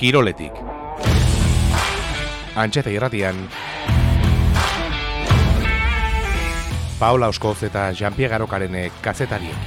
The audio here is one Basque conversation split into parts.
Kiroletik. Antxeta irratian, Paula Oskoz eta Jean-Pierre Garokarenek kazetariek.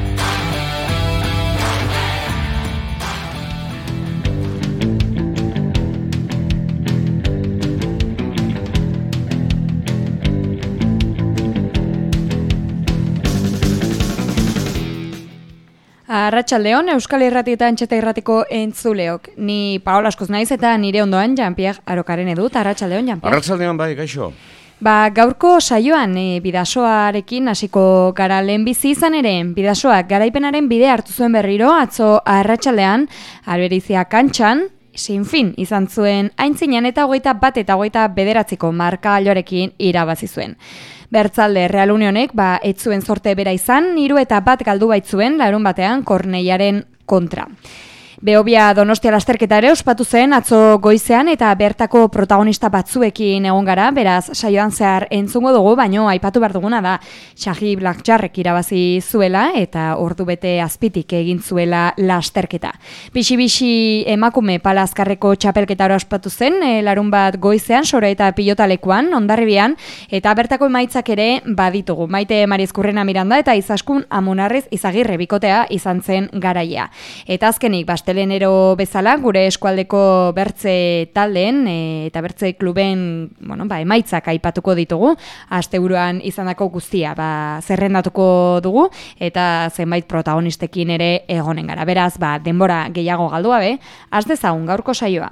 Arratsaldeon, Euskal Irrati eta Antxeta Irratiko entzuleok. Ni Paola Askoz naiz eta nire ondoan Jean-Pierre Arokaren edut. Arratsaldeon, Jean-Pierre. Arratsaldeon bai, gaixo. Gaurko saioan bidasoarekin hasiko gara lehenbizi izan ere. Bidasoak garaipenaren bide hartu zuen berriro, atzo arratsaldean Alberizia kantxan, sinfin izan zuen aintzinean eta 21 eta 29 markagailuarekin irabazi zuen. Bertzalde Real Unionek ez zuen zorte bera izan, 3-1 galdu baitzuen larunbatean Korneiaren kontra. Behobia Donostia lasterketa ere ospatu zen atzo goizean eta bertako protagonista batzuekin egon gara, beraz saioan zehar entzungo dugu, baino aipatu behar duguna da Xahi Blackjarrek irabazi zuela eta ordu bete azpitik egin zuela lasterketa. Bixi-bixi emakume Pala Azkarreko txapelketa ospatu zen, larun bat goizean, Sore eta Pilotalekuan, Hondarribian, eta bertako emaitzak ere baditugu. Maite Marizkurrena Miranda eta Izaskun Amunarriz Izagirre bikotea izan zen garaia. Eta azkenik, Telenero bezala, gure eskualdeko bertze taldeen eta bertze kluben emaitzak aipatuko ditugu. Asteburuan izandako guztia zerrendatuko dugu eta zenbait protagonistekin ere egonen gara. Beraz, denbora gehiago galdu gabe, has dezagun gaurko saioa.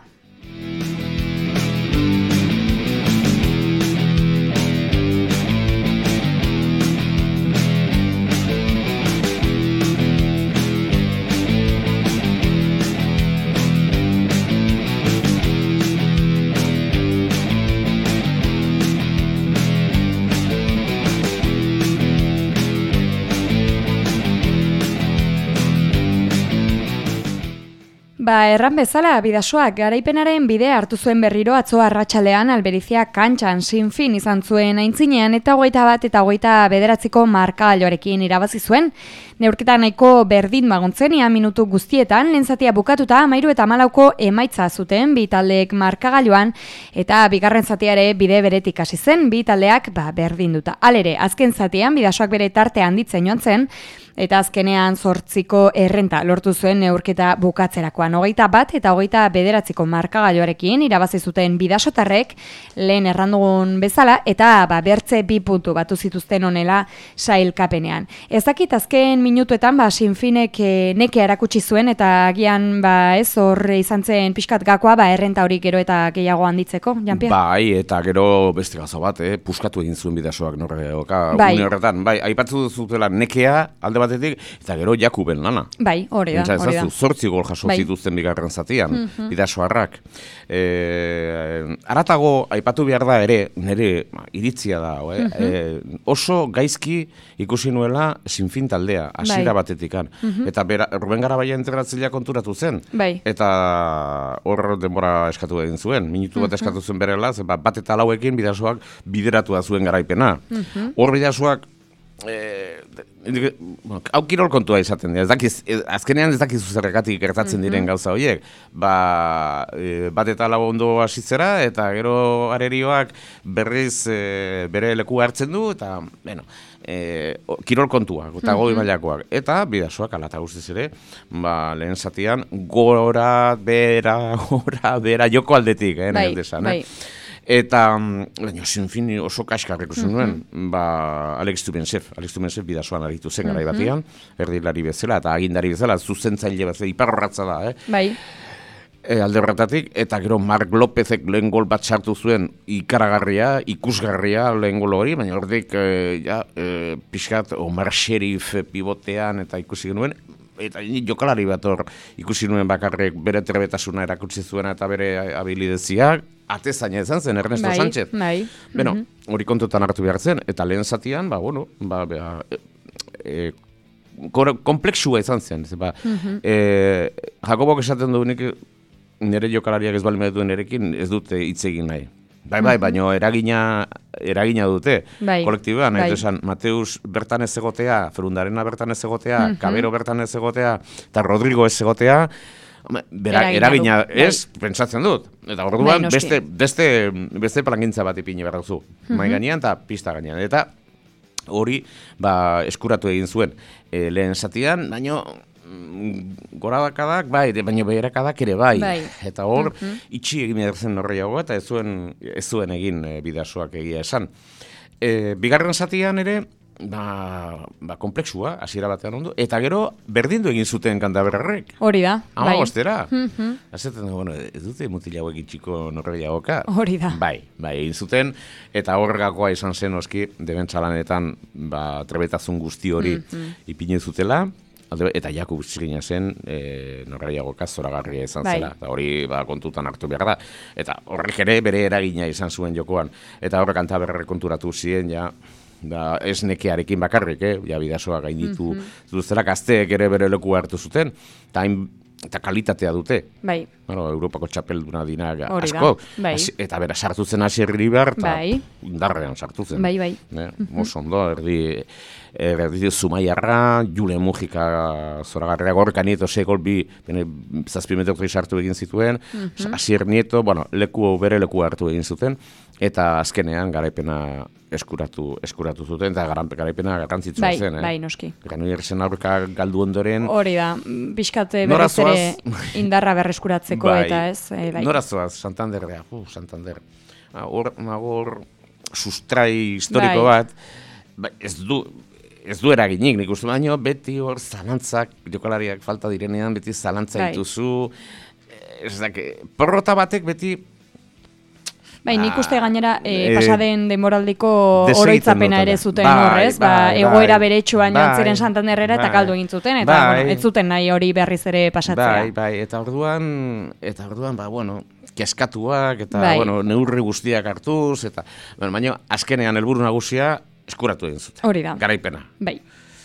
Erran bezala, bidasoak garaipenaren bide hartu zuen berriro atzo arratsalean Alberizia kantxan sinfin izan zuen aintzinean eta 21 eta 29 markagailuarekin irabazi zuen. Neurketa nahiko berdin bagontzen, ia minutu guztietan, lehen zatia bukatuta 13 eta 14 emaitza zuten bi taldeek markagailuan eta bigarren zatia ere bide beretik hasi zen, bi taldeak berdinduta. Halere, azken zatian bidasoak bere tartea handitzen joan zen, eta azkenean 8 errenta lortu zuen neurketa bukatzerakoan. 21 eta 29 markagailuarekin irabazi zuten bidasotarrek lehen errandugun bezala eta bertze 2 puntu batu zituzten honela sailkapenean. Ez dakit azken minutuetan sinfinek neke erakutsi zuen eta agian hor izan zen pixkat gakoa errenta hori gero eta gehiago handitzeko, Jean-Pierre? Bai, eta gero beste gauza bat, puskatu egin zuen bidasoak une horretan. Bai, aipatzu zutela nekea alde batetik, eta gero Jakuben lana. Bai, hori da. 8 gol jaso zituzten bigarren zatian, bidasoarrak. Aratago, aipatu behar da ere, nire iritzia da, oso gaizki ikusi nuela sinfin taldea, hasiera batetikan. Eta Ruben Garabaia integratzilea konturatu zen. Eta hor denbora eskatu egin zuen, minutu bat eskatu zuen berela, bat eta lauekin bidasoak bideratu da zuen garaipena. Hor bidasoak hau kirol kontua izaten dira, azkenean ez dakizu zerrekatik gertatzen diren gauza horiek, bat eta lau ondo hasitzera eta gero arerioak berriz bere leku hartzen du eta kirol kontuak eta goi mailakoak eta bidasoak alata guztiz ere lehen zatian gora bera joko aldetik nahi desan, Eta, sinfin oso kaskarrik ikusten nuen, Alex Tumensev bidasoan aritu zen garai batean, erdilari bezala eta agindari bezala, zuzentzaile bezala, iparrorratza da, alde horretatik, eta gero Mark Lopezek lehen gol bat sartu zuen ikaragarria, ikusgarria lehen gol hori, baina horretik pixkat Omar Sherif pivotean eta ikusi genuen, eta jokalari bat hor ikusi nuen bakarrek bere trebetasuna erakutsi zuena eta bere habilideziak, atezaina izan zen, Ernesto Sánchez. Hori kontutan hartu behar zen, eta lehen zatian, komplexua izan zen. Jakobok esaten du nire jokalariak ez balima duen erekin ez dute hitz egin nahi. Baina eragina dute kolektiboan, esan Mateus bertan ez egotea, Ferundarena bertan ez egotea, Cabero bertan ez egotea, eta Rodrigo ez egotea, Eragina ez, pentsatzen dut. Eta orduan beste plangintza bat ipini behar duzu. Mai gainean eta pista gainean. Eta hori eskuratu egin zuen lehen zatian, baino gorabakadak bai, baina beherakadak ere bai. Eta hor, itxi egin behar zen norreiago eta ez zuen egin Bidasoak egia esan. Bigarren zatian ere, komplexua, hasiera batean ondo, eta gero berdindu egin zuten Kantaberrarrek. Hori da, bai. Ostera. Azetan, ez dute mutil hauek itxiko norreiagoka. Hori da. Bai, egin zuten, eta horregakoa izan zen oski, debentzalanetan trebetasun guzti hori ipine zutela, eta Jakub Zigina zen norreiagoka zoragarria izan zela. Eta hori kontutan hartu behar da. Eta horrek ere bere eragina izan zuen jokoan. Eta horrek Kantaberrarrek konturatu ziren, ez nekearekin bakarrik, Bidasoa gainditu zuzera, gazteek ere bere leku hartu zuten, eta kalitatea dute. Bai. Europako txapelduna dina asko. Eta bera sartu zen Asier Iribar, eta indarrean sartu zen. Bai. Mosondo, erdi Zumaiarra, Jule Mujika zoragarria gorka Nieto segol zazpimetrokri sartu egin zituen, Asier Nieto, bere leku hartu egin zuten, eta azkenean garaipena eskuratu zuten, eta garaipena garrantzitsua zen. Bai, noski. Granoillersen aurka galdu ondoren. Hori da, pixkate berriz ere indarra berreskuratzeko eta ez. Nora zoaz, Santanderdea, Santander. Hor sustrai historiko bat, ez du eraginik, nik uste baino, beti hor zalantzak, jokalariak falta direnean, beti zalantza dituzu, porrota batek beti. Nik uste gainera pasaden demoraldiko oroitzapena ere zuten horrez, egoera bere etxuan joan ziren Santanderrera eta kaldu egin zuten, eta ez zuten nahi hori berriz ere pasatzea. Eta orduan, keskatuak, eta neurri guztiak hartuz, eta baina azkenean helburu nagusia eskuratu egin zuten. Hori da. Garaipena. Bai.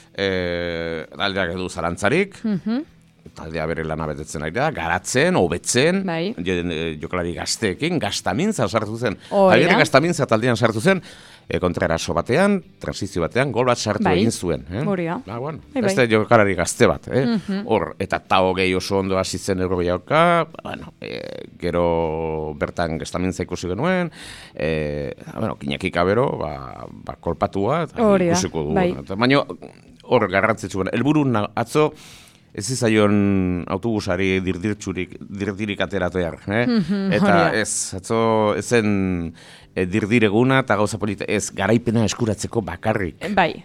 Taldeak edu zalantzarik, taldea bere lana betetzen ari da, garatzen, hobetzen, jokalari gazteekin, gaztamintza sartu zen. Agiere gaztamintza taldean sartu zen, kontraeraso batean, transizio batean, gol bat sartu egin zuen. Hori da. Beste jokalari gazte bat. Hor, eta tao gehi oso ondo hasi zen Eurobiaoka, gero bertan gaztamintza ikusi genuen, Iñaki Kabero, kolpatua, ikusiko dugu. Baina hor garrantzitsu, helburu helburu ez izaion autobusari dirdirik ateratear. Eta ezen dirdireguna eta gauza polita ez garaipena eskuratzeko bakarrik.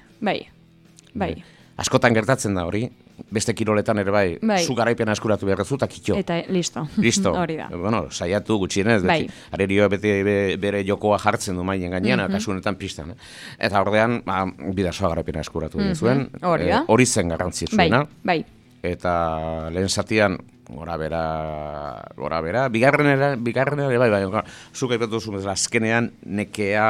Bai. Askotan gertatzen da hori, beste kiroletan ere zu garaipena eskuratu behar zu eta kitxo. Eta listo. Hori da. Saiatu gutxienez, arerioa bere jokoa jartzen du maien gainean, kasunetan pistan. Eta ordean, Bidasoa garaipena eskuratu egin zuen, hori zen garrantzitsuena. Bai. Eta lehen zatian gora bera, bigarrenera bai, zuk aipatu duzu bezala, azkenean nekea,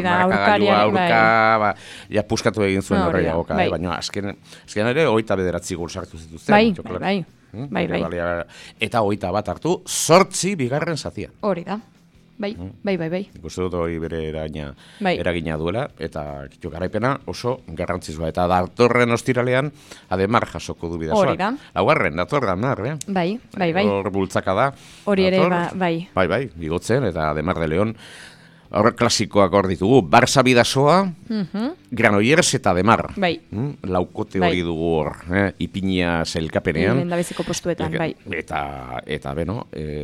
aurka, puskatu egin zuen horreiagoka, baina azkenean ere 29 gol sartu zituzten. Bai. Eta 21 hartu, 8 bigarren zatian. Hori da. Bai. Ikusten dut hori bere eragina duela, eta garaipena oso garrantzitsua. Eta datorren ostiralean, Ademar jasoko du Bidasoak. Hori da. Laugarren, datorren, Bai. Hor bultzaka da. Hori ere, bai. Bai, bigotzen, eta Ademar de León. Horrek klasikoak hor ditugu. Barça Bidasoa, Granollers eta Ademar. Bai. Laukote hori dugu hor, ipinia zelkapenean. Lendabeziko postuetan, bai. Eta beno,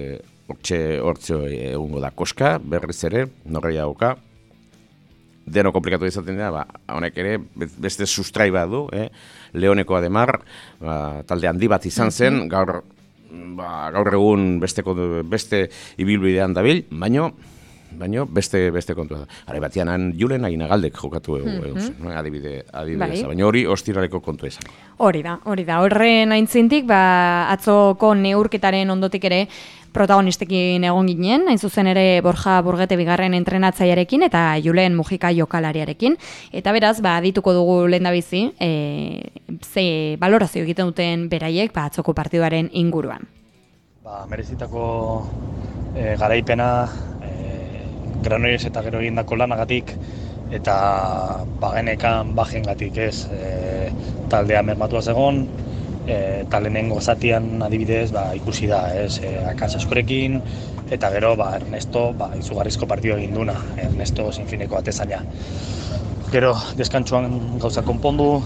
hortxe egungo da koska, berriz ere, norreiagoka. Deno komplikatu izaten da, honek ere, beste sustrai bat du, Leoneko Ademar, talde handi bat izan zen, gaur egun beste ibilbidean dabil, baino beste kontua da. Hare batianan Julen Aginagaldek jokatu adibidez, baina hori ostiraleko kontua izan. Hori da. Horren aintzintik, atzoko neurketaren ondotik ere protagonistekin egon ginen, hain zuzen ere Borja Burgete bigarren entrenatzailearekin eta Julen Mujika jokalariarekin. Eta beraz, dituko dugu lehendabizi, ze balorazio egiten duten beraiek atzoko partiduaren inguruan. Merezitako garaipena Granollers eta gero egindako lanagatik eta bagenekan bajengatik ez taldea mermatua zegon, eta lehenengo zatian adibidez ikusi da, akats askorekin, eta gero Ernesto izugarrizko partidua egin duna, Ernesto zinfineko atezaina. Gero deskantsuan gauza konpondu,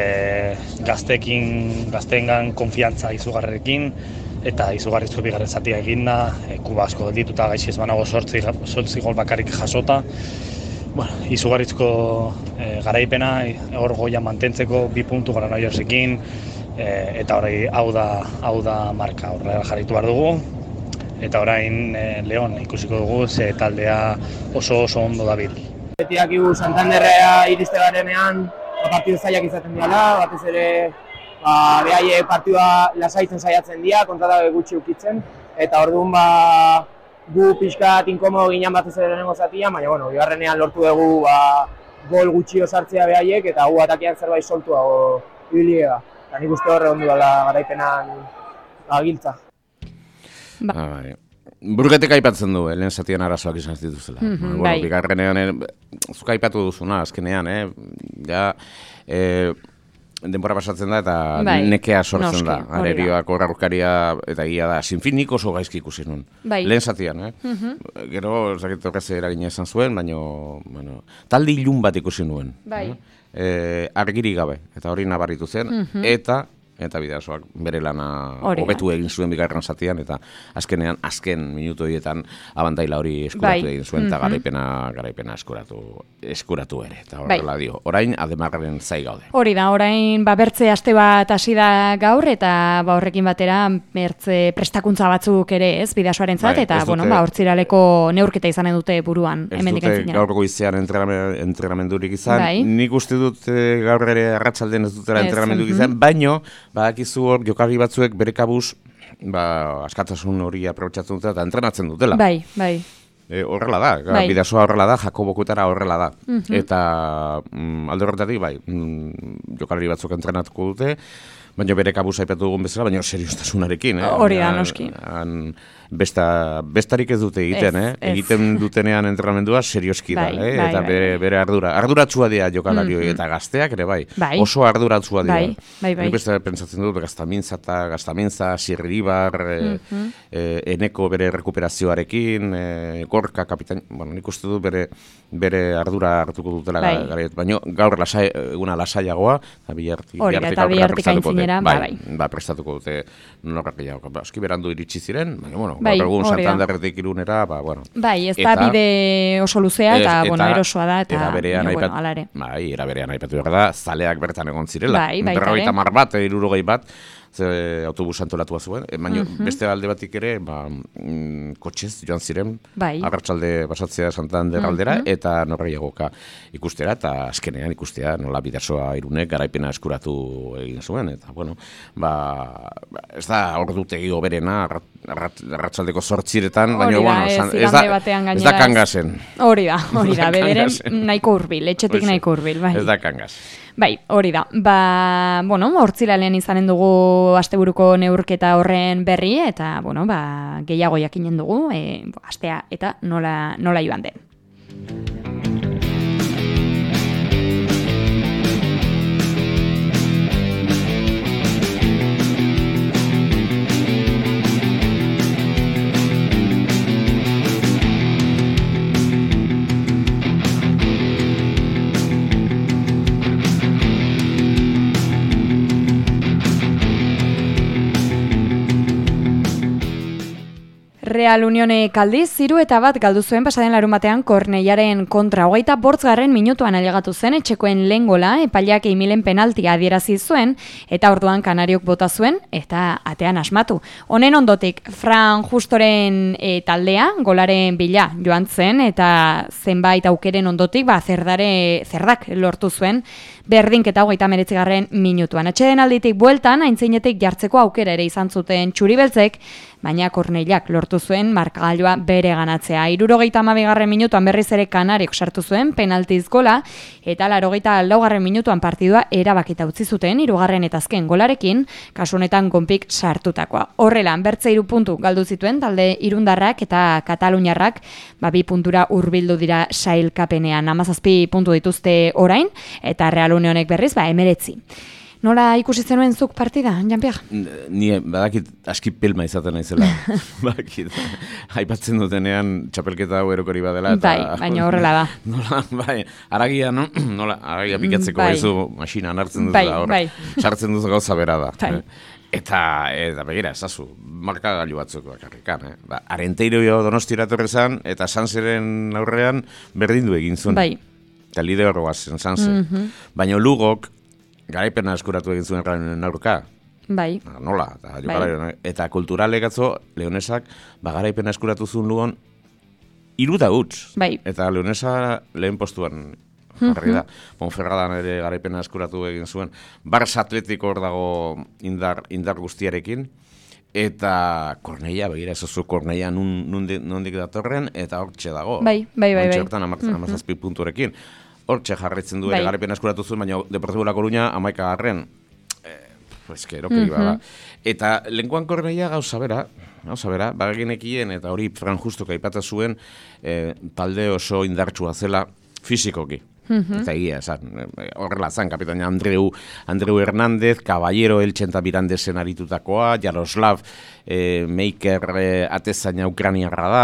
gazteengan konfiantza izugarrekin, eta izugarrizko bigarren zatia eginda, kuba asko dituta gaixi ez banago 8 gol bakarrik jasota. Izugarrizko garaipena, hor goia mantentzeko 2 puntu Granollorsekin, eta orain hau da marka, horrela jarritu behar dugu. Eta orain Leon ikusiko dugu, ze taldea oso ondo dabil. Beti dakigu Santanderra iriste garenean, partidu zailak izaten diala, batez ere behaiek partidua lasaitzen saiatzen dira, kontrata gutxi ukitzen, eta orduan gu pixkat inkomodo ginen batez ere lehenengo zatian, baina bigarrenean lortu dugu gol gutxi osartzea behaiek, eta gu atakean zerbait soltuago ibilia. Eta nik uste horre ondu dela garaipenan giltza. Burgetek aipatzen du, lehen zatian arazoak izan ez dituzela. Bigarrenean, zuk aipatu duzuna, azkenean, denbora pasatzen da eta nekea sortzen da. Arerioak horrarrukaria eta egia da, sinfinik oso gaizki ikusi nuen. Lehen zatian, Gero, zakit horrez eragina esan zuen, baina talde ilun bat ikusi nuen. Argiri gabe, eta hori nabarritu zen, eta Bidasoak bere lana hobetu egin zuen bigarren zatian, eta azken minutu horietan abantaila hori eskuratu egin zuen, eta garaipena eskuratu ere. Eta horrela dio, orain Ademarren zai gaude. Hori da, orain bertze aste bat hasi da gaur, eta horrekin batera bertze prestakuntza batzuk ere ez, Bidasoarentzat, eta hortziraleko neurketa izanen dute buruan. Ez dute gaur goizean entrenamendurik izan, nik uste dut gaur ere arratsalden ez dutela entrenamendurik izan, baino badakizu hor jokalari batzuek bere kabuz askatasun hori aprobetxatzen dutela eta entrenatzen dutela. Horrela da, Bidasoa horrela da, Jakobokutara horrela da. Eta alde horretatik, jokalari batzuk entrenatuko dute, baina bere kabuz aipatu dugun bezala, baina serioztasunarekin. Hori da, noski. Bestarik ez dute egiten, egiten dutenean entrenamendua serioski da, eta bere arduratsua dira jokalari eta gazteak ere oso arduratsua dira. Nik beste pentsatzen dut, Gaztamintza, Sirribar, Eneko bere rekuperazioarekin, Gorka kapitain, nik uste dut bere ardura hartuko dutela garaiet, baina gaur eguna lasaiagoa, eta bihartik aintzinera, prestatuko dute norrak gehiago. Aski berandu iritsi ziren, baina, gaur egun Santanderretik Irunera, ez da bide oso luzea, eta erosoa da, eta ala ere. Era berean aipatu behar da, zaleak bertan egon zirela. 50 bat, 60 bat, autobus antolatua zuen, baina beste alde batik ere, kotxez joan ziren, arratsalde pasatzea Santander aldera, eta norreiagoka ikustera, eta azkenean ikustea nola Bidasoa Irunek garaipena eskuratu egin zuen, eta ez da ordutegi hoberena, arratsaldeko 8:00, baina ez da kangasen. Hori da, bederen nahiko hurbil, etxetik nahiko hurbil. Ez da kangas. Hori da. Hortziralean izanen dugu asteburuko neurketa horren berri, eta, gehiago jakinen dugu, astea eta nola joan den. Real Unionek aldiz, 3-1 galdu zuen pasaden larunbatean Korneiaren kontra 25. minutuan ailegatu zen etxekoen lehen gola, epaileak Emilen penaltia adierazi zuen, eta orduan Kanariok bota zuen, eta atean asmatu. Honen ondotik, Fran Justoren taldea, golaren bila joan zen, eta zenbait aukeren ondotik, zerdak lortu zuen, berdinketa 39. minutuan. Atxeden alditik bueltan, aintzinetik jartzeko aukera ere izan zuten txuribeltzek, baina Korneiak lortu zuen markagailua bere ganatzea. 72. minutuan berriz ere Kanariok sartu zuen penaltiz gola, eta 84. minutuan partidua erabakita utzi zuten 3. eta azken golarekin, kasu honetan Gonpik sartutakoa. Horrela, bertze 3 puntu galdu zituen talde irundarrak eta kataluniarrak, 2 puntura hurbildu dira sailkapenean. 17 puntu dituzte orain, eta Real Unionek berriz 19. Nola ikusi zenuen zuk partida, Jean-Pierre? Ni badakit aski pelma izaten naizela. Badakit. Aipatzen dutenean txapelketa hau erokori badela. Bai, baina horrela da. Nola, bai, aragia, no? Nola, aragia pikatzeko ezu masina hartzen duzu da hor. Bai. Sartzen duzu gauza bera da. Bai. Eta begira, ezazu, markagailu batzuk bakarrikan. Arenteiro Donostira etorri zan, eta Sanseren aurrean berdindu egin zuen. Bai. Eta liderroa zen Sanse. Baina Lugok garaipena eskuratu egin zuen Realen aurka. Bai. Nola, eta kulturalek atzo, Leonesak, garaipena eskuratu zuen Lugon, 3-0. Bai. Eta Leonesa lehen postuan jarri da. Ponferradan ere garaipena eskuratu egin zuen. Barça Atletiko hor dago indar guztiarekin. Eta Korneia, begira, ezozu Korneia nondik datorren, eta hortxe dago. Bai. Hortxe hortan 17 punturekin. Hortxe jarritzen du ere garaipena eskuratu zuen, baina Deportivo La Coruña 11garren. Erokeri bada. Eta lenguan Korneia gauza bera, bagaginekien, eta hori Fran Justok aipata zuen, talde oso indartsua zela fisikoki. Eta egia, horrela zan, kapitaina Andreu Hernández, Caballero Eltxenta Mirandesen aritutakoa, Jaroslav Meiker atezaina Ukraniarra da,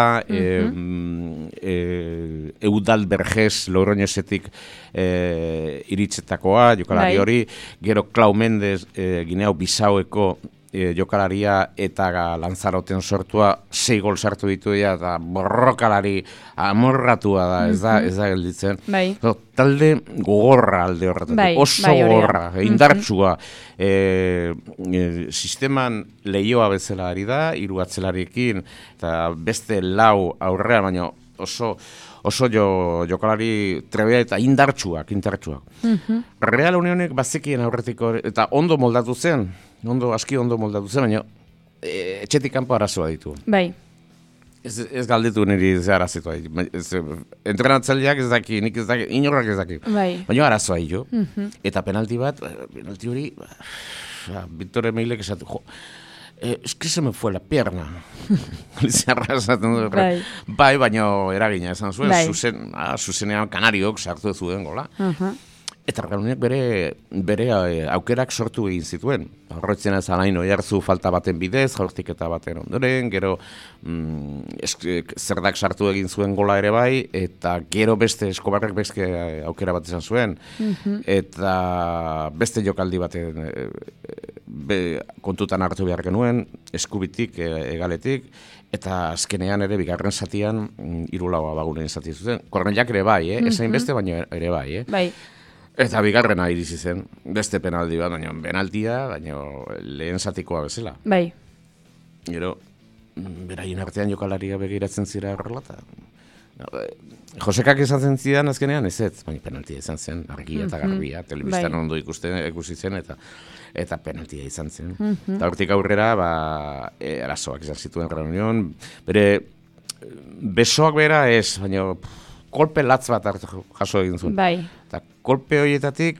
Eudal Berges Logroñesetik iritzetakoa, jokalari hori, gero Clau Mendez Gineo Bisaueko jokalaria eta Lanzaroten sortua 6 gol sartu ditu dira, eta borrokalari amorratua da, ez da gelditzen. Bai. Talde gogorra alde horretatik, oso gogorra, indartsua. Sisteman lehioa bezala ari da, 3 atzelariekin, eta beste 4 aurrean, baina oso jokalari trebea eta indartsuak. Real Unionek bazekien aurretiko, eta ondo moldatu zen, aski ondo moldatu zen, baina etxetik kanpo arazoa ditu. Bai. Ez galdetu niri ze arazitua. Entrenatzaileak ez daki, nik ez daki, inorrak ez daki. Bai. Baina arazoa jo. Eta penalti hori, Victor Emailek esatu, es que se me fue la pierna. Liziarra esaten du. Bai, baina eragina esan zuen, zuzenean Kanariok sartu zuen gola. Eta Reuniek bere aukerak sortu egin zituen. Horretzen ez alain oiartzu falta baten bidez, jaurtiketa baten ondoren, gero zerdak sartu egin zuen gola ere bai, eta gero beste Eskobarrek beste aukera bat izan zuen. Eta beste jokaldi baten kontutan hartu behar genuen, eskubitik, egaletik, eta azkenean ere bigarren zatian 3-4 bagunen zati zuten. Kornelak ere bai, ezain beste, baina ere bai. Bai. Eta bigarrena irizi zen, beste penaldi bat, baina lehen zatikoa bezala. Bai. Gero, beraien artean jokalaria begiratzen zira horrela, Josekak izan zen zidan azkenean, ez, baina penaltia izan zen, argia eta garbia, telebistan ondo ikusi zen, eta penaltia izan zen. Eta hortik aurrera, arazoak izan zituen Reunion, bere besoak bera ez, baina kolpe latz bat jaso egin zuen. Bai. Eta kolpe horietatik,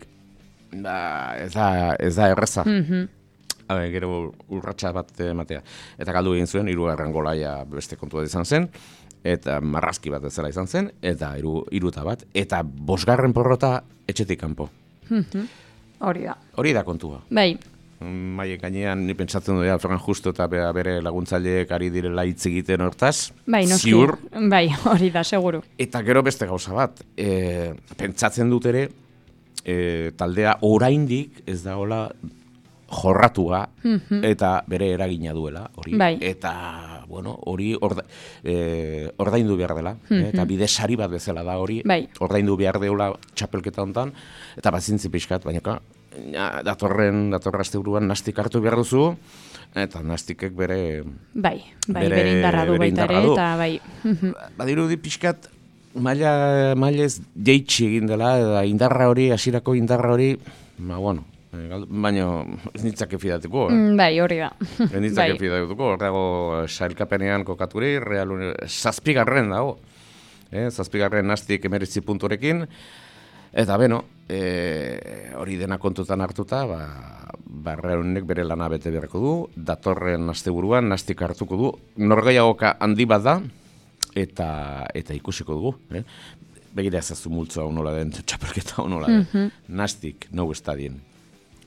ez da erreza. Gero urratxa bat ematea. Eta galdu egin zuen, 3. golaia beste kontua izan zen, eta marrazki bat ezela izan zen, eta 3 bat, eta 5. porrota etxetik kanpo. Hori da. Hori da kontua. Bai. Maien gainean, ni pentsatzen dut, Fran Justo eta bere laguntzaileek ari direla hitz egiten hortaz. Bai, noski. Ziur. Bai, hori da, seguru. Eta gero beste gauza bat. Pentsatzen dut ere, taldea oraindik ez da hola jorratua eta bere eragina duela. Hori. Bai. Eta, hori ordaindu behar dela. Eta bide sari bat bezala da hori. Bai. Ordaindu behar deula txapelketa hontan. Eta bazintzi pixkat, baina datorren asteburuan nastik hartu behar duzu, eta nastikek bere indarra du baita ere, eta bai. Badirudi pixkat, mailez jeitsi egin dela, eta indarra hori, hasierako indarra hori, baina ez nitzake fidatuko. Bai, hori da. Ez nitzake fidatuko, hor dago sailkapenean kokaturi, Real 7. dago. 7. nastik 19 punturekin, eta hori dena kontutan hartuta, Reuniek bere lana bete beharko du, datorren asteburuan nastik hartuko du, norgehiagoka handi bat da, eta ikusiko dugu. Begira ezazu multzoa honola den, txapelketa honola den. Nastik, nou estadien.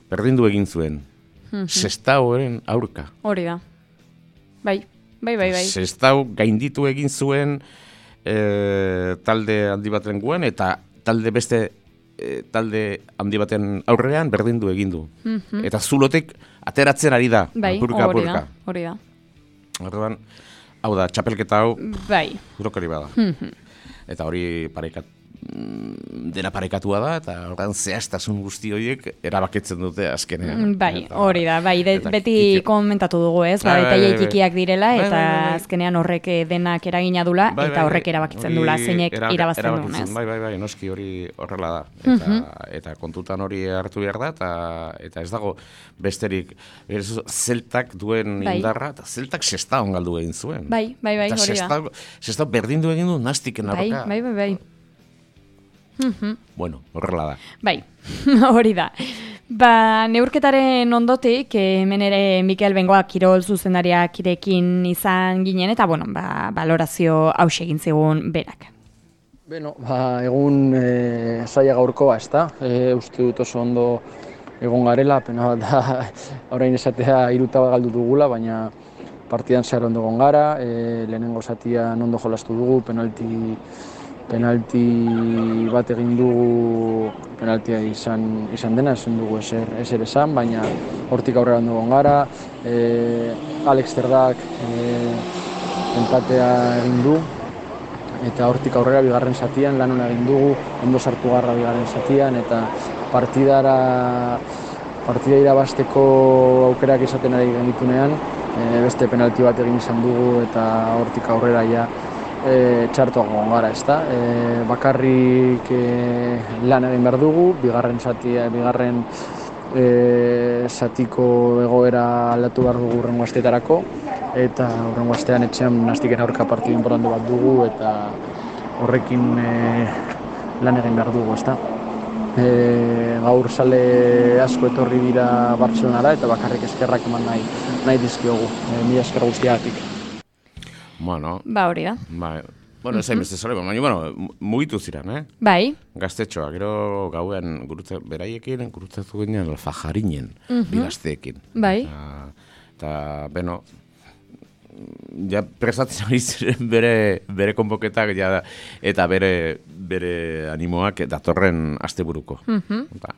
berdindu egin zuen. Sestaoren aurka. Hori da. Bai. Sestao gainditu egin zuen talde handi baten guen, eta talde handi baten aurrean berdindu egin du. Eta zulotik ateratzen ari da. Bai, hori da. Orduan, hau da, txapelketa hau, bai. Urokari bada. Eta hori dena parekatua da, eta horren zehaztasun guzti horiek erabakitzen dute azkenean. Bai, hori da, bai, beti komentatu dugu ez, eta txikiak direla, eta azkenean horrek denak eragina dula, eta horrek erabakitzen dula, zeinek irabazten duen, ez? Bai, noski hori horrela da, eta kontutan hori hartu behar da, eta ez dago besterik, zeltak duen indarra, eta zeltak Sestaon galdu egin zuen. Bai, hori da. Eta Sestao berdindu egin du nastiken aurka. Bai. Bueno, horrela da. Bai, hori da. Neurketaren ondotik, hemen ere Mikel Bengoa kirol zuzendariak irekin izan ginen, eta balorazio hauxe egin zigun berak. Egun zaila gaurkoa, ez da? Uste dut oso ondo egon garela, pena da orain esatea 3 bat galdu dugula, baina partidan zehar ondo egon gara, lehenengo zatian ondo jolastu dugu, penalti bat egin dugu, penaltia izan dena, ezin dugu ezer esan, baina hortik aurrera ondo egon gara, Alex Terdak empatea egin du, eta hortik aurrera bigarren zatian lan hona egin dugu, ondo sartu garra bigarren zatian, eta partida irabazteko aukerak izaten ari genitunean, beste penalti bat egin izan dugu, eta hortik aurrera ja txartuak egon gara, ez da? Bakarrik lan egin behar dugu, bigarren zatiko egoera aldatu behar dugu hurrengo asteetarako, eta hurrengo astean etxean nastiken aurka partidu inportante bat dugu, eta horrekin lan egin behar dugu, ez da? Gaur sale asko etorri dira Bartzelonara, eta bakarrik eskerrak eman nahi dizkiogu, mila esker guztiagatik. Bueno, hori da. Ez hainbeste zale, baina, mugitu ziren, Bai. Gaztetxoa, gero gauen beraiekin, gurutzatu ginen alfajarinen, bigazteekin. Bai. Eta, ja prestatzen ari ziren bere konboketak, eta bere animoak datorren asteburuko. Eta,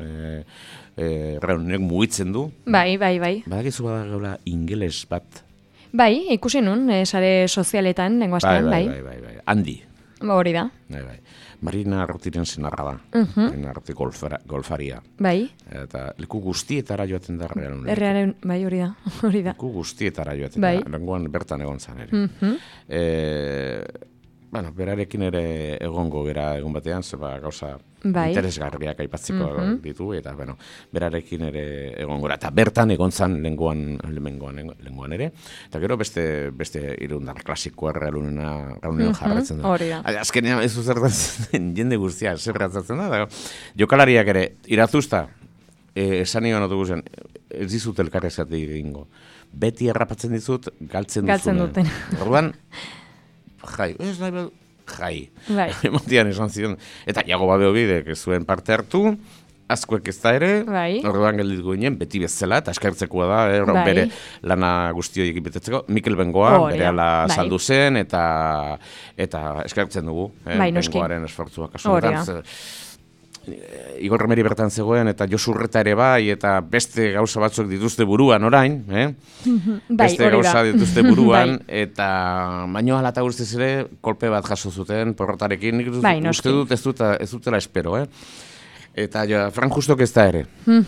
nek mugitzen du. Bai. Badakizu bada ingeles bat. Bai, ikusi nun, sare sozialetan, lengo astean, bai. Handi. Hori da. Bai. Marina Arrotiren zenarra da. Marina Arroti golfaria. Bai. Eta leku guztietara joaten da Real. Bai, hori da. Leku guztietara joaten da. Lenguan bertan egon zan ere. Berarekin ere egongo gara egun batean, zeba gauza interesgarriak aipatzeko ditu, eta berarekin ere egongo gara. Eta bertan egon zan lenguan ere. Eta gero beste irundar klasikoa Realunean jarretzen da. Azkenean ez zertatzen jende guztia zertatzen da. Jokalariak ere irazuzta, esan nion otu guzen, ez dizut elkarrezate egingo. Beti errapatzen dizut, galtzen duten. Orduan, jai. Emotian esan ziren. Eta Iago Babeobidek zuen parte hartu, azkuek ez da ere, orduan gelditu ginen, beti bezala, eta eskertzekoa da, bere lana guztioik betetzeko. Mikel Bengoa, bere ala saldu zen, eta eskertzen dugu, Bengoaren esfortzuak asunetan. Igor Remeri bertan zegoen, eta Josu Urreta ere bai, eta beste gauza batzuk dituzte buruan orain, beste gauza dituzte buruan, eta baino hala eta guztiz ere, kolpe bat jaso zuten porrotarekin, uste dut ez dutela espero, eta Fran Justok ez da ere.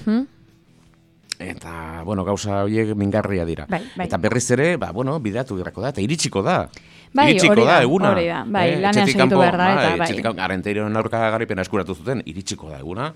Eta, gauza horiek mingarria dira. Eta berriz ere, bideatu dirako da, eta iritsiko da. Iritsiko da, eguna. Lanean segitu behar da, eta bai. Etxetik Arenteiron aurka garipena eskuratu zuten, iritsiko da, eguna.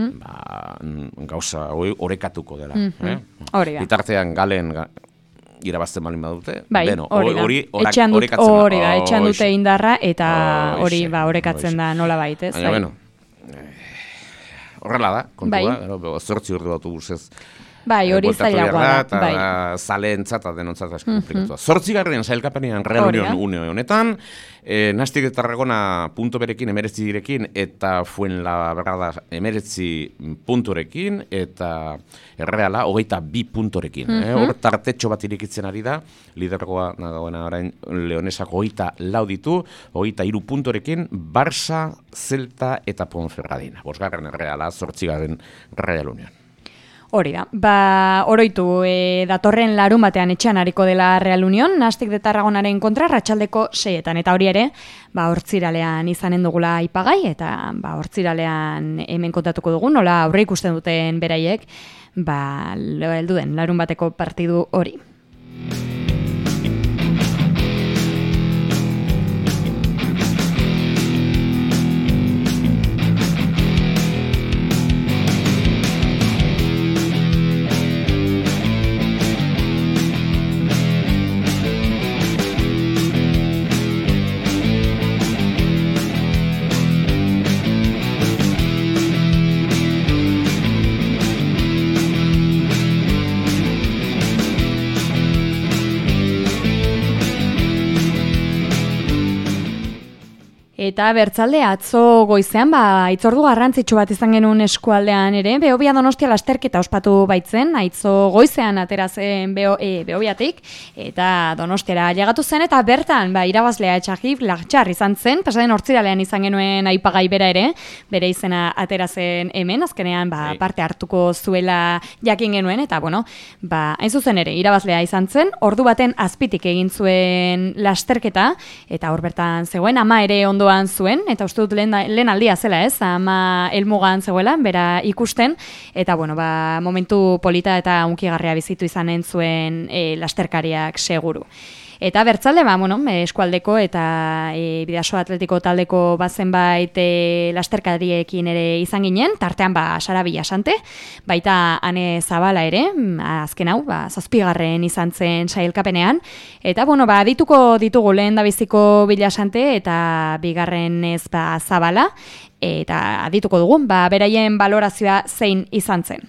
Gauza orekatuko dela. Bitartean galen irabazten balin badute. Hori etxean dute indarra, eta hori orekatzen da nola baitez. Horrela da, kontua, 8 urte autobusez Bai, hori bueltatu zailagoa behar da, bai. eta zaleentzat eta denontzat asko komplikatua. 8. sailkapenean Real Union une honetan, Nastic de Tarragona punto berekin, 19 eta Fuenlabrada 19 punturekin, eta Erreala 22 punturekin. Hor tartetxo bat irikitzen ari da, lidergoa dagoena orain Leonesak 24 ditu, 23 punturekin, Barça, Celta eta Ponferradina. 5. Erreala, 8. Real Union. Hori da, oroitu datorren larun batean etxean hariko dela Real Union, Nastic de Tarragonaren kontra arratsaldeko 6etan, eta hori ere, hortziralean izanen dugula aipagai, eta hortziralean hemen kontatuko dugu, nola aurre ikusten duten beraiek, heldu den larun bateko partidu hori. Eta bertzalde atzo goizean, itzordu garrantzitsu bat izan genuen eskualdean ere, Behobia Donostia lasterketa ospatu baitzen, atzo goizean atera zen Behobiatik, eta Donostiara llegatu zen, eta bertan, irabazlea Etxagif Latxar izan zen, pasaden hortziralean izan genuen aipagai bera ere, bere izena atera zen hemen, azkenean parte hartuko zuela jakin genuen, eta hain zuzen ere, irabazlea izan zen, ordu baten azpitik egin zuen lasterketa, eta hor bertan zegoen, ama ere ondoan zuen, eta uste dut lehen aldia zela ama helmugan zegoela, bera ikusten, eta momentu polita eta unkigarria bizitu izanen zuen lasterkariak seguru. Eta bertzalde, eskualdeko eta Bidasoa Atletiko taldeko bazenbait lasterkariekin ere izan ginen, tartean Sara Villasante, baita Ane Zabala ere, azken hau, 7. izan zen sailkapenean, eta adituko ditugu lehen da biziko Villasante eta bigarrenez Zabala, eta adituko dugu, beraien balorazioa zein izan zen.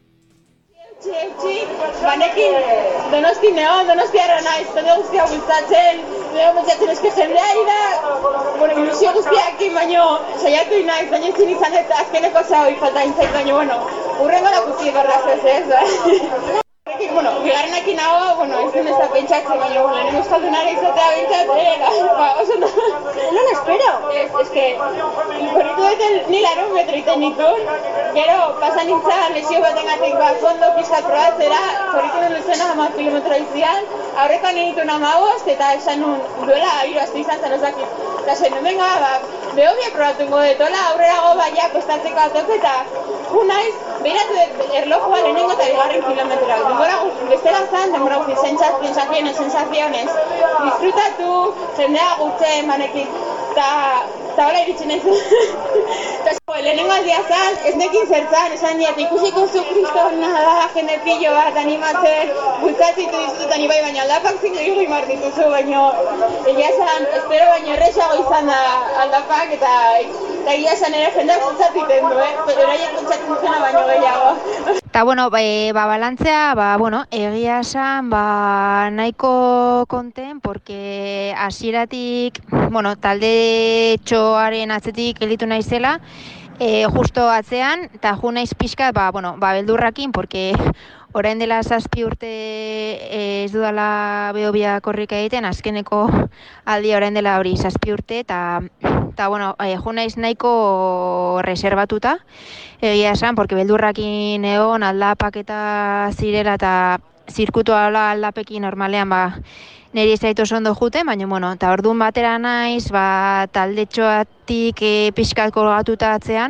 Banekin Donosti neon, Donostiarra naiz, jende guztia bultzatzen, eske jendeari da, ilusio guztiakin, baino saiatu naiz, baina ezin izan eta azkeneko zehoi falta intzait, baina, urrengo dakuzi berdaz ez. Bigarrenakin hau, ez den ez da pentsatzen, baina lehen euskaldunara izatea bintzatzen, oso non espero. Ez que, korritu duten ni 100 metro iten ditun, gero pasan nintzen lesio batengatik fondo pixkat probatzera, korritu duen luzena 10 kilometro izian, aurreko nintun 15, eta esan nun duela 3 aste izan zen osakit. Eta zen, venga, Behobia probatungo detola, aurrerago baina kostatzeko atok, eta naiz, behiratu erlojua lehenengo eta bigarren kilometroak. Denbora bestela zan, denbora guzti, sensazionez. Disfrutatu, jendea gurtzen banekin, eta hola iritsi nahi zu. Lehenengo aldia zan, ez nekin zertzan, esan diat, ikusiko zu kriston da, jende pillo bat animatzen, bultzatzitu dizutan ibai, baina aldapak zingo irri martituzu, baina egia zan, espero baina erresago izan da aldapak, eta egia zan ere jendeak bultzatziten du, beraiek bultzatzen duzena baino gehiago. Eta, balantzea, egia esan, nahiko konten, porque hasieratik, talde txoaren atzetik elitu naizela, justo atzean, eta ju naiz pixkat, beldurrakin, porque orain dela 7 urte ez dudala Behobia korrika egiten, azkeneko aldia orain dela hori 7 urte, eta ju naiz nahiko reserbatuta, egia esan, porque beldurrakin egon aldapak eta zirela, eta zirkutu aldapekin normalean, niri ez zaitu oso ondo juten, baina, eta orduan batera naiz, taldetxoatik pixkat kolgatuta atzean,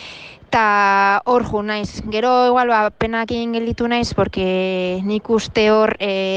eta hor ju naiz. Gero, igual, penakin gelditu naiz, porque nik uste hor,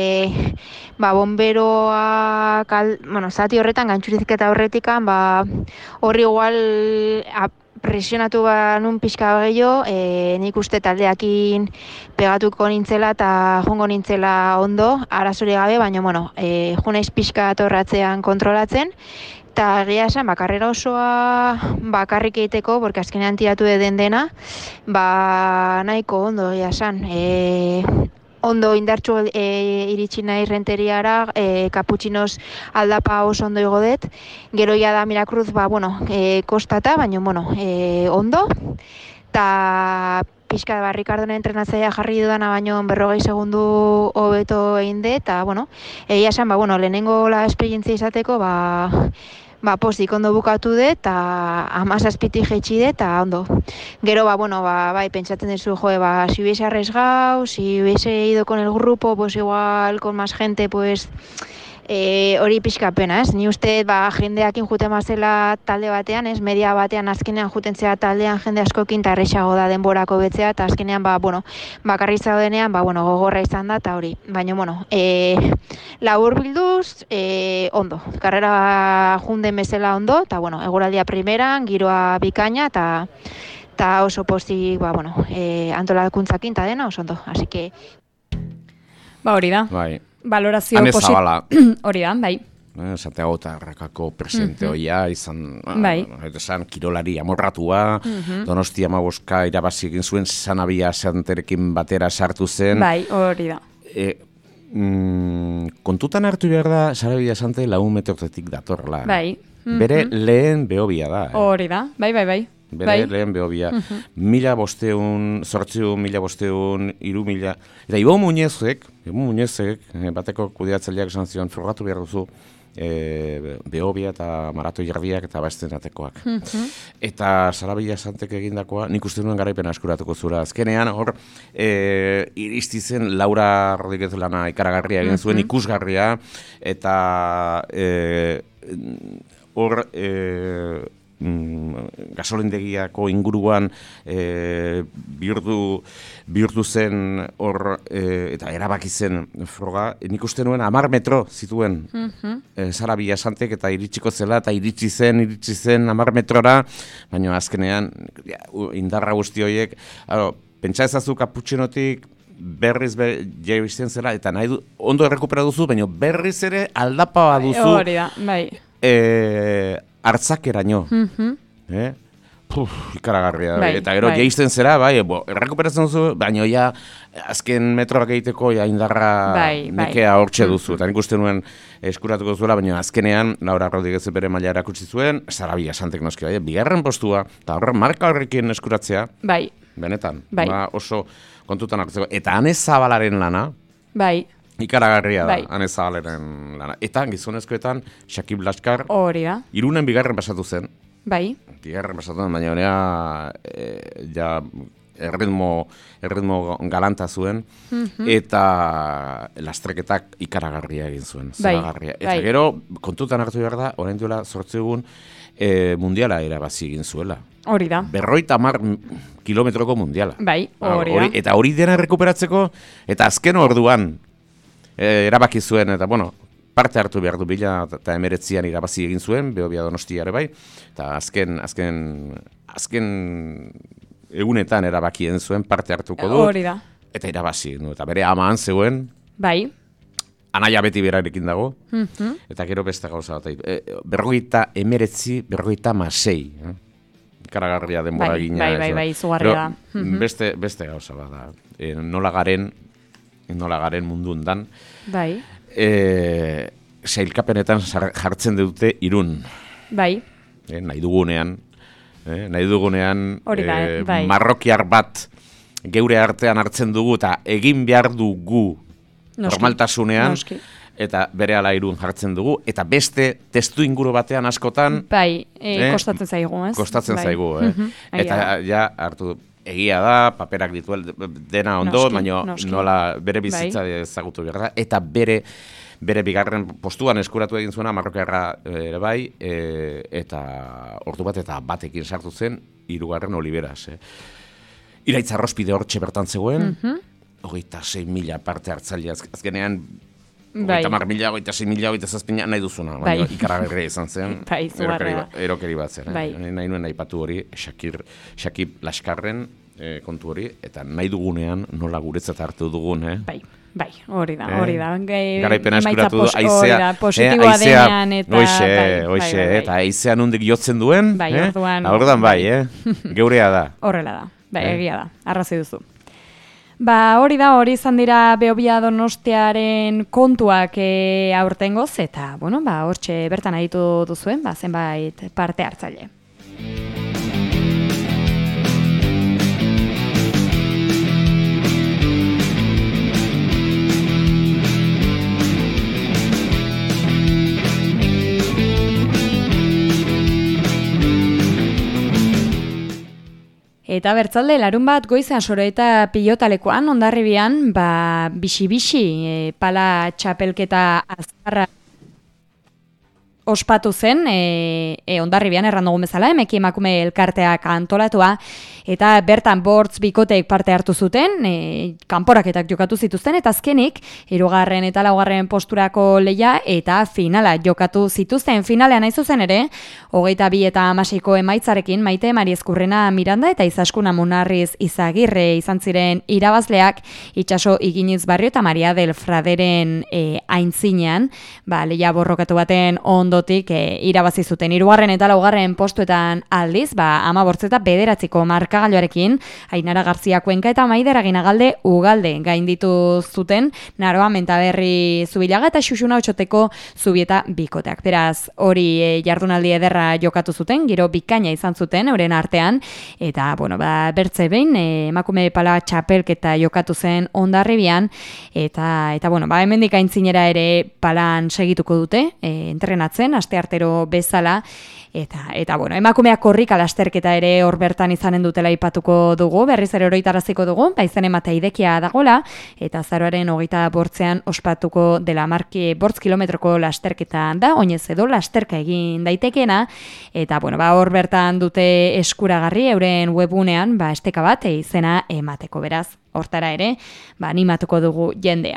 bomberoak, zati horretan, gantxurizik eta horretikan, hor igual, presionatu nun pixka gehiago, nik uste taldeakin pegatuko nintzela eta jongo nintzela ondo, arazori gabe, baina, ju naiz pixka torratzean kontrolatzen, Eta egia esan, karrera osoa bakarrik egiteko, porque azkenean tiratu den dena, nahiko ondo egia esan. Ondo indartxu iritsi nahi renteriara, kaputxinoz aldapa oso ondo igodet. Gero ja da Mirakruz, kostata, baina ondo. Eta pixka Ricardonen entrenatzailea jarri dudana baino 40 segundu hobeto egin dut, eta egia esan, lehenengo esperientzia izateko, pozik ondo bukatu dut, eta 17 jaitsi dut, eta ondo. Gero, pentsatzen duzu, si hubiese arriesgado, si hubiese ido con el grupo, pues igual con más gente, pues hori pixka pena, ez? Ni uste, jendeakin juten mazela talde batean, ez? Media batean azkenean juten zera taldean jende askokin, eta errexago da denborako betzea, eta azkenean, bakarri zaudenean, gogorra izan da, eta hori. Baina, labur bilduz, ondo. Karrera junden bezala ondo, eta, eguraldia primeran, giroa bikaina, eta oso pozik, antolakuntzakin, eta dena, oso ondo. Así que... hori da. Bai. Valorazio Zabala. Hori da, bai. Santiago Tarrakako presente hoia izan, bai. Esan kirolari amorratua, Donostia 15 irabazi egin zuen, Sanabia Santerekin batera sartu zen. Bai, hori da. Kontutan hartu behar da, Sanabia Sante 4 metrotetik datorla. Bai. Bere lehen behobia da. Hori da, bai. Bere lehen behobia. 1.500, 8.500, 3.000... Eta Ibo Muñezek, bateko kudeatzaileak esan zion, frogatu behar duzu, behobia eta maratoi erdiak eta basten atekoak. Eta Sanabia Santek egindakoa, nik uste nuen garaipena eskuratuko zura. Azkenean, hor, iristi zen Laura Rodríguez lana ikaragarria egin zuen, ikusgarria, eta hor... gasolindegiako inguruan bihurtu zen hor eta erabaki zen froga, nik uste nuen 10 metro zituen Sanabia Santek eta iritsiko zela eta iritsi zen 10 metrora, baina azkenean indarra guzti horiek, pentsa ezazu kaputxinotik berriz jaibizten zela eta nahi ondo errekupera duzu, baina berriz ere aldapa duzu. Hori da, bai. Hartzakeraino. Ikaragarria. Eta gero jaisten zera, errekuperatzen duzu, baina ja azken metroak egiteko indarra nekea hortxe duzu. Eta nik uste nuen eskuratuko zuela, baina azkenean Laura Rodríguez bere maila erakutsi zuen, Sanabia Santek noski, bigarren postua, eta horren marka horrekin eskuratzea, benetan, oso kontutan hartzeko. Eta Ane Zabalaren lana, ikaragarria da, Ane Zabalaren lana. Eta gizonezkoetan, Shakib Laskar, Irunen bigarren pasatu zen. Bigarren pasatu zen, baina honea erritmo galanta zuen, eta lastreketak ikaragarria egin zuen. Eta gero, kontutan hartu behar da, orain duela 8 egun, mundiala erabazi egin zuela. Hori da. 50 kilometroko mundiala. Hori da. Eta hori dena rekuperatzeko, eta azken orduan, erabaki zuen, eta parte hartu behar du 2019an irabazi egin zuen, Behobia Donostia ere bai, eta azken egunetan erabakien zuen, parte hartuko du, eta irabazi, eta bere amaan zeuen, anaia beti berarekin dago, eta gero beste gauza bat, 49, ikaragarria denbora gina. Izugarria da. Beste gauza bat da, nola garen mundu undan, sailkapenetan jartzen dute Irun. Nahi dugunean, marrokiar bat geure artean hartzen dugu eta egin behar dugu normaltasunean, eta berehala Irun jartzen dugu, eta beste testu inguru batean askotan... kostatzen zaigu, ez? Kostatzen zaigu, eta ja hartu... Egia da, paperak ditu dena ondo, baina nola bere bizitza ezagutu behar da, eta bere bigarren postuan eskuratu egin zuena marrokiarra ere bai, eta ordu bat eta batekin sartu zen, 3. Oliveras. Iraitz Arrospide hortxe bertan zegoen, 26.000 parte hartzaile azkenean, 30.000, 26.000, 27.000 nahi duzuna, baina ikaragarria izan zen, erokeri bat zen. Nahi nuen aipatu hori, Shakib Laskarren kontu hori, eta nahi dugunean nola guretzat hartu dugun, Bai, hori da. Garaipena eskuratu du, aizea, positiboa denean, eta... Hoxe, eta aizea nondik jotzen duen, orduan bai, geurea da. Horrela da, egia da, arrazoi duzu. Hori izan dira Behobia Donostiaren kontuak aurtengoz, eta, hortxe bertan aditu duzuen, zenbait parte hartzaile. Eta bertzalde, larun bat goizean Soroeta pilotalekoan, Hondarribian, bixi-bixi pala txapelketa azkarra ospatu zen, Hondarribian errandugun bezala, emeki emakume elkarteak antolatua, eta bertan bortz bikoteek parte hartu zuten, kanporaketak jokatu zituzten, eta azkenik, 3. eta 4. posturako lehia, eta finala jokatu zituzten. Finalean nahi zuzen ere, 22 eta 16ko emaitzarekin, Maite Mariezkurrena Miranda eta Izaskuna Munarriz Izagirre izan ziren irabazleak, Itxaso Iginiz Barrio eta Maria del Fraderen aintzinean, lehia borrokatu baten ondotik irabazi zuten. 3. eta 4. postuetan aldiz, 15 eta 9ko markagailuarekin, Ainara Garzia Kuenka eta Maider Aginagalde Ugalde gainditu zuten, Naroa Mentaberri Zubilaga eta Xuxuna Otxoteko Zubieta bikoteak. Beraz, hori jardunaldi ederra jokatu zuten, giro bikaina izan zuten euren artean, eta, bertze behin, emakume pala txapelketa jokatu zen Hondarribian, eta hemendik aintzinera ere palan segituko dute, entrenatzen, asteartero bezala, eta emakumeak korrika lasterketa ere hor bertan izanen dutela ipatuko dugu, berriz ere oroitaraziko dugu, izen ematea idekia dagola, eta azaroaren 28an ospatuko dela bortz kilometroko lasterketa da, oinez edo lasterka egin daitekena, eta hor bertan dute eskuragarri euren webunean, esteka bat izena emateko, beraz, hortara ere, animatuko dugu jendea.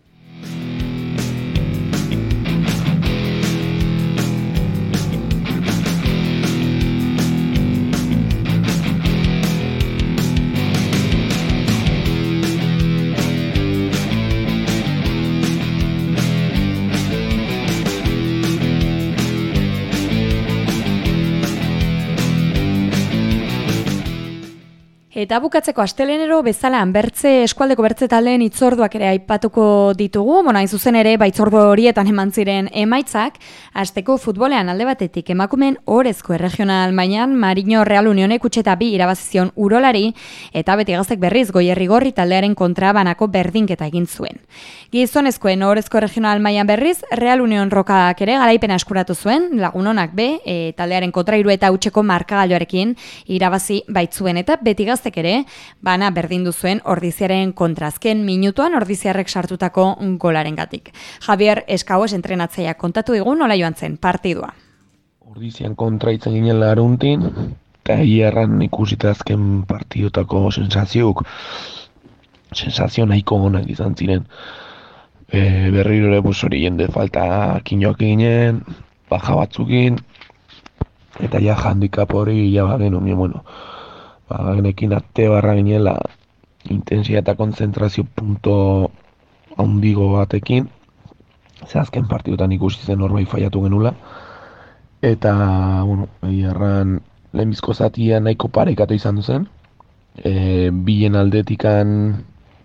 Eta bukatzeko astelenero bezala eskualdeko bertze taldeen hitzorduak ere aipatuko ditugu, hain zuzen ere baitzordu horietan eman ziren emaitzak, asteko futbolean alde batetik emakumeen orezko erregional mailan Marino Real Unionek utxeta 2 irabazizion Urolari, eta Beti Gaztek berriz Goierrigorri taldearen kontra banako berdinketa egin zuen. Gizonezkoen orezko erregional mailan berriz Real Union Rokak ere garaipena eskuratu zuen, Lagunonak taldearen kontra 3 eta utxeko markagailuarekin irabazi baitzuen, eta Beti Gaztek ere, bana berdindu zuen Ordiziaren kontrazken minutuan Ordiziarrek sartutako golarengatik. Javier Eskaoes entrenatzaileak kontatu digu nola joan zen partidua. Ordizian kontra itzen ginen laruntin, eta hierran ikusita azken partidotako sensazio nahiko onak izan ziren. Berriro ere hori jende falta kinoak ginen, baja batzukin, eta handicap hori genuen, genekin ate barra ginela intensia eta konzentrazio punto handigo batekin, ze azken partidutan ikusi zen horbait faiatu genula, eta erran lehenbizko zatia nahiko parekatu izan duzen, bilen aldetikan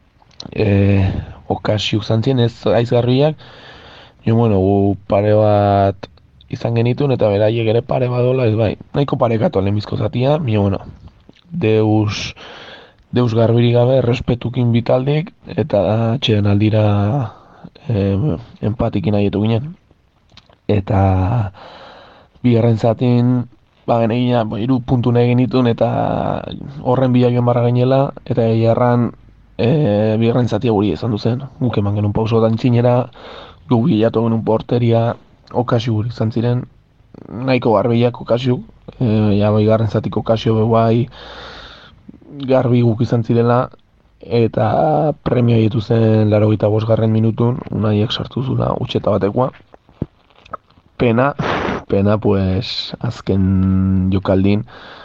okasio zantzien ez aizgarriak, gu pare bat izan genitun eta beraiek ere pare bat dola, ez nahiko parekatu lehenbizko zatia, Deus garbirik gabe errespetukin bitaldik eta txeden aldira empatikin aietu ginen. Eta bigarren zatin genegina 3 puntu nahi genitun eta horren bila joan barra gainela eta egarran bigarren zatia guri izan duzen. Guk eman genuen pauso dantzinera, gu bilatu genuen porteria okasio guri izan ziren, nahiko garbiak okasio, bigarren zatiko okasio bebai garbi guk izan zirela, eta premio haietu zen 85. minutun, unaiek sartu zula utxeta batekoa. Pena, pues azken jokaldin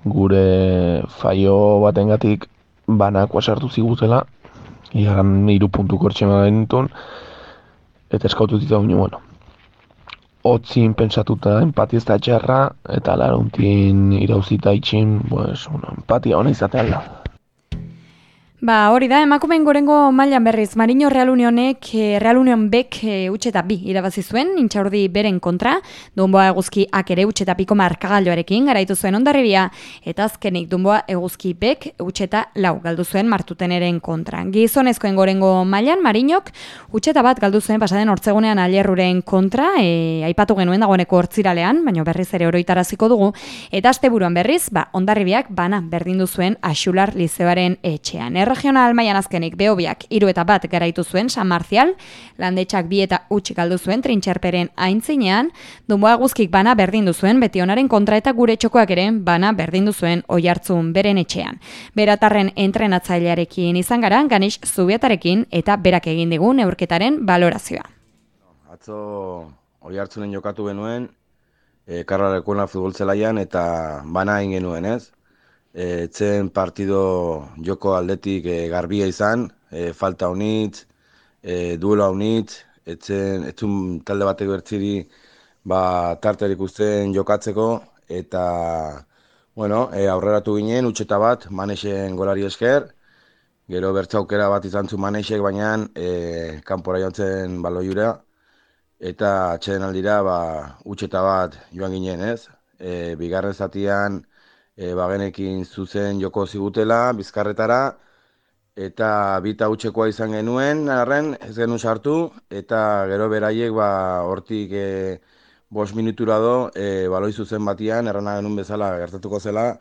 gure faio batengatik banakoa sartu zigutela, igan 3 puntu kortxema genitun, eta eskautu ditu bueno, hotzin pentsatuta empati ez da txarra, eta laruntin irauzita itxin, empatia hona izatean da. Hori da, emakumeen gorengo mailan berriz, Marino Real Unionek, Real Union bek utxeta bi irabazi zuen, Intxaurdi beren kontra, Dunboa Eguzki ak ere utxeta piko markagailoarekin garaitu zuen Hondarribia, eta azkenik Dunboa Eguzki bek utxeta 4 galdu zuen Martuteneren kontra. Gizonezkoen gorengo mailan, Marinok utxeta bat galdu zuen pasaden Hortzegunean Alerruren kontra, aipatu genuen dagoeneko Hortziralean, baina berriz ere oroitaraziko dugu, eta asteburuan berriz, Hondarribiak bana berdindu zuen Axular Lizeoaren etxean. Regional mailan azkenik Behobiak 3-1 garaitu zuen San Marcial, Landetxak 2-0 galdu zuen Trintxerperen aintzinean, Dunboa Eguzkik bana berdindu zuen Betionaren kontra eta Gure Txokoak ere bana berdindu zuen Oiartzun beren etxean. Beratarren entrenatzailearekin izan gara, Ganix Zubiatarekin eta berak egin digu neurketaren balorazioa. Atzo Oiartzunen jokatu genuen, Karralekuena futbolzelaian eta bana egin genuen, ez? Etzen partido joko aldetik garbia izan, falta honitz, duelo honitz, etzun talde batek bertziri tarterik usten jokatzeko, eta aurreratu ginen, utxeta bat, Manexen golari esker, gero bertzaukera bat izan zu Manexek, baina kanpora jontzen baloiura, eta atxeden aldira utxeta bat joan ginen, ez? Bigarren zatian, bagenekin zuzen joko zigutela, Bizkarretara, eta bita utxekoa izan genuen, arren ez genuen sartu, eta gero beraiek hortik 5 minutura do, baloi zuzen batian, errana genuen bezala gertatuko zela,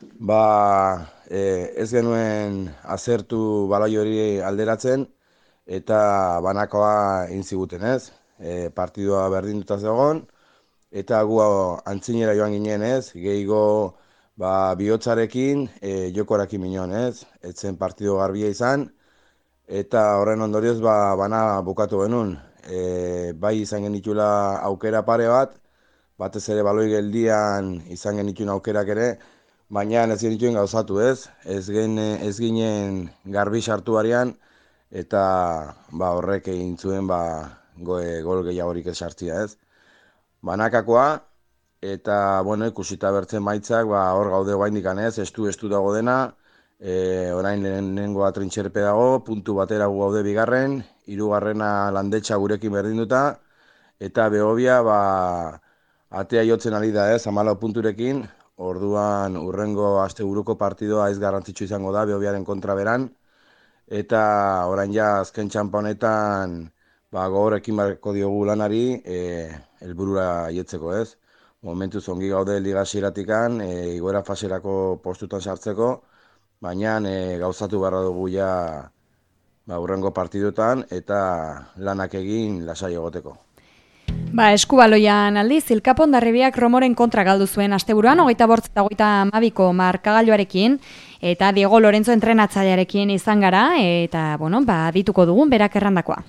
ez genuen azertu baloi hori alderatzen, eta banakoa intziguten ez, partidua berdinduta zegoen, eta gu antzinera joan ginen ez, gehiago bihotzarekin, jokorakin minon ez, etzen partido garbia izan, eta horren ondorioz bana bukatu genuen. Bai izan genitula aukera pare bat, batez ere baloi geldian izan genituen aukerak ere, baina ez genituen gauzatu ez, ez ginen garbi sartu barian, eta horrek egin zuen gol gehiagorik ez sartzia ez. Banakakoa, eta, ikusita bertzen maitzak, hor gaude guaindik anez, estu dago dena, orain lehenengoa Trintxerpe dago, puntu batera gu gaude bigarren, 3. Landetxa gurekin berdinduta, eta Behobia, atea jotzen ari da ez, 14 punturekin, orduan urrengo asteburuko partidoa ez garrantzitsu izango da, Behobiaren kontra beran, eta orain ja azken txanpa honetan, gogorekin barko diogu lanari, helburura jetzeko ez. Momentuz ongi gaude liga hasieratikan, igoera faserako postutan sartzeko, baina gauzatu beharra dugu ja urrengo partiduetan eta lanak egin lasai egoteko. Eskubaloian aldiz, Ilkap Hondarribiak Romoren kontra galdu zuen asteburuan, 28 eta 22 markagailuarekin, eta Diego Lorenzo entrenatzailearekin izan gara, eta dituko dugun berak errandakoa.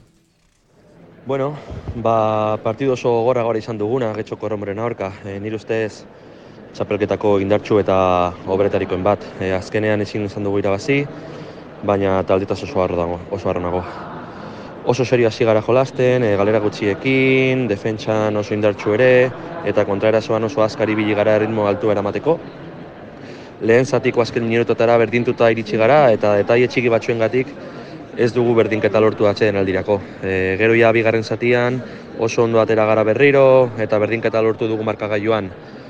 Partidu oso gora izan duguna, Getxoko Romoren aurka. Nire ustez txapelketako indartsu eta obretarikoen bat. Azkenean ezin izan dugu irabazi, baina taldetaz oso harro nago. Oso serio hasi gara jolasten, galera gutxiekin, defentsan oso indartsu ere, eta kontraerasoan oso azkar ibili gara ritmo altu eramateko. Lehen zatiko azken minutotara berdintuta iritsi gara, eta detaile txiki batzuengatik ez dugu berdinketa lortu atxeden aldirako. Gero ja bigarren zatian oso ondo atera gara berriro eta berdinketa lortu dugu markagailuan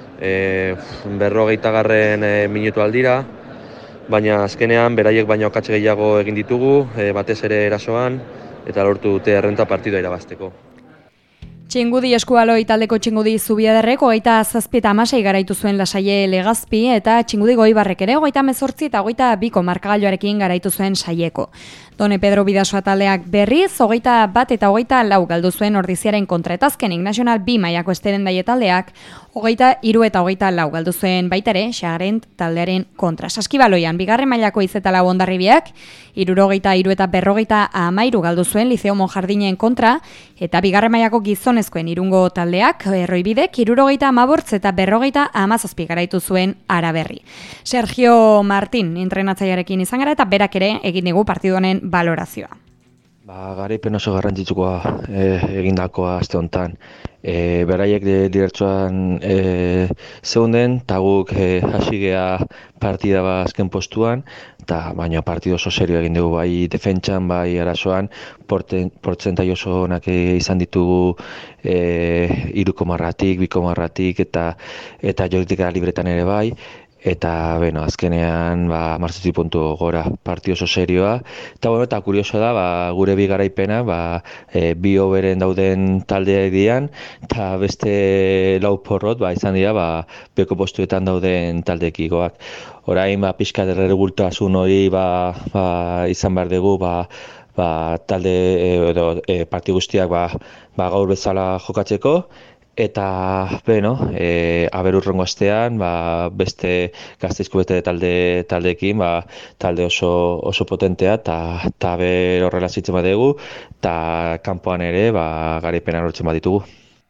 50. Minutu aldira, baina azkenean beraiek baino akats gehiago egin ditugu, batez ere erasoan, eta lortu dute errenta partidua irabazteko. Txingudi eskubaloi taldeko Txingudi Zubiadarrek 27 eta 16 garaitu zuen Lasaie Legazpi eta Txingudi Goibarrek ere 28 eta 22 markagailuarekin garaitu zuen Saieko. Done Pedro Bidasoa taldeak berriz 21 eta 24 galdu zuen Ordiziaren kontra eta azkenik Nacional B mailako Esteren Daie taldeak 23 eta 24 galdu zuen baita ere, Xarent taldearen kontra. Saskibaloian, bigarren mailako Izetalau Hondarribiak, 73 eta 53 galdu zuen Liceo Monjardinen kontra, eta bigarren mailako gizonezkoen Irungo taldeak, Erroibidek, 75 eta 57 garaitu zuen Araberri. Sergio Martin entrenatzailearekin izan gara eta berak ere egin digu partidu honen balorazioa. Garaipen oso garrantzitsukoa egindakoa aste honetan. Beraiek dibertsuan zeunden, eta guk hasi gea partida azken postuan, eta baina partidu oso serio egin dugu bai defentsan, bai arazoan, portzentai oso onak izan ditugu 3,tik, 2,tik eta jorditik libretan ere bai. Eta, azkenean, 17 puntu gora, partio oso serioa. Eta kurioso da, gure bi garaipena, bi oberen dauden taldeak dian, eta beste lau porrot, izan dira, beko postuetan dauden taldeekikoak. Orain, pixka derregultasun hori, izan behar dugu, talde edo parti guztiak, gaur bezala jokatzeko. Eta, aber urrengo astean, beste Gasteizko beste taldeekin, talde oso potentea, eta aber horrela zitzen badegu, eta kanpoan ere, garaipena lortzen baditugu.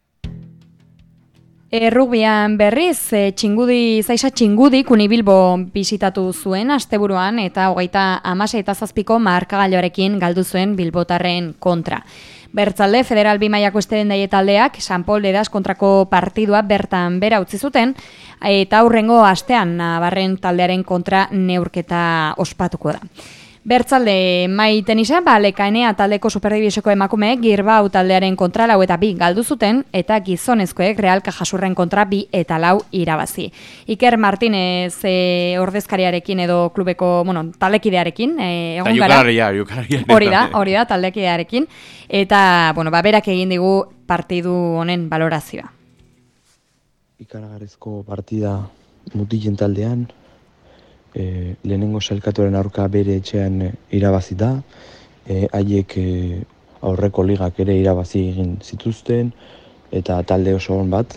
Rugbian berriz, Zaisa Txingudik Unibilbo bisitatu zuen asteburuan eta 36-7 markagailuarekin galdu zuen bilbotarren kontra. Bertzalde, Federal B mailako estedendaie taldeak San Pol de Das kontrako partidua bertan bera utzi zuten eta aurrengo astean Navarren taldearen kontra neurketa ospatuko da. Bertzalde mai tenisa, Lekaenea taldeko Superdivisoko emakumeek Girbau taldearen kontra 4 eta 2 galdu zuten eta gizonezkoek Real Cajasurren kontra 2 eta 4 irabazi. Iker Martinez ordezkariarekin edo klubeko, taldekidearekin egon gara. Hori da taldekidearekin eta berak egin digu partidu honen balorazioa. Ikaragarrizko partida mutilen taldean. Lehenengo sailkatuaren aurka bere etxean irabazi da, haiek aurreko ligak ere irabazi egin zituzten, eta talde oso on bat,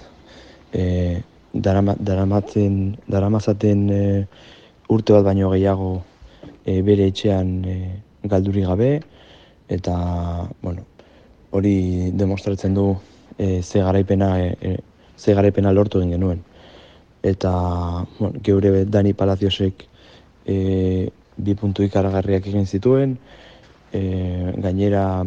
daramazaten urte bat baino gehiago bere etxean galduri gabe, eta hori demostratzen du ze garaipena lortu egin genuen. Eta geure Dani Palaciosek 2 puntu ikaragarriak egin zituen, gainera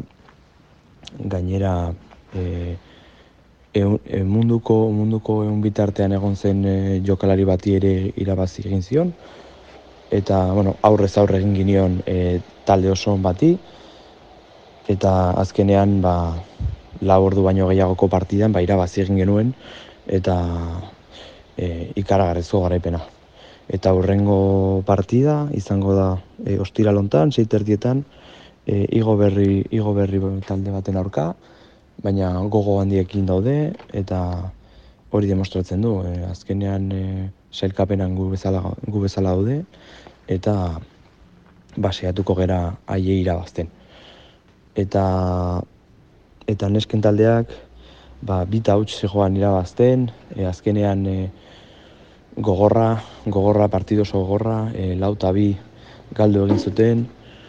munduko ehun bitartean egon zen jokalari bati ere irabazi egin zion, eta aurrez aurre egin ginion talde oso on bati, eta azkenean 4 ordu baino gehiagoko partidan irabazi egin genuen, eta ikaragarrizko garaipena. Eta hurrengo partida izango da ostiral hontan, 6:30etan, Igo berri talde baten aurka, baina gogo handiekin daude, eta hori demostratzen du. Azkenean sailkapenan gu bezala daude, eta saiatuko gera haiei irabazten. Eta nesken taldeak 2-0 zegoan irabazten, azkenean gogorra, partido oso gogorra, 4-2 galdu egin zuten,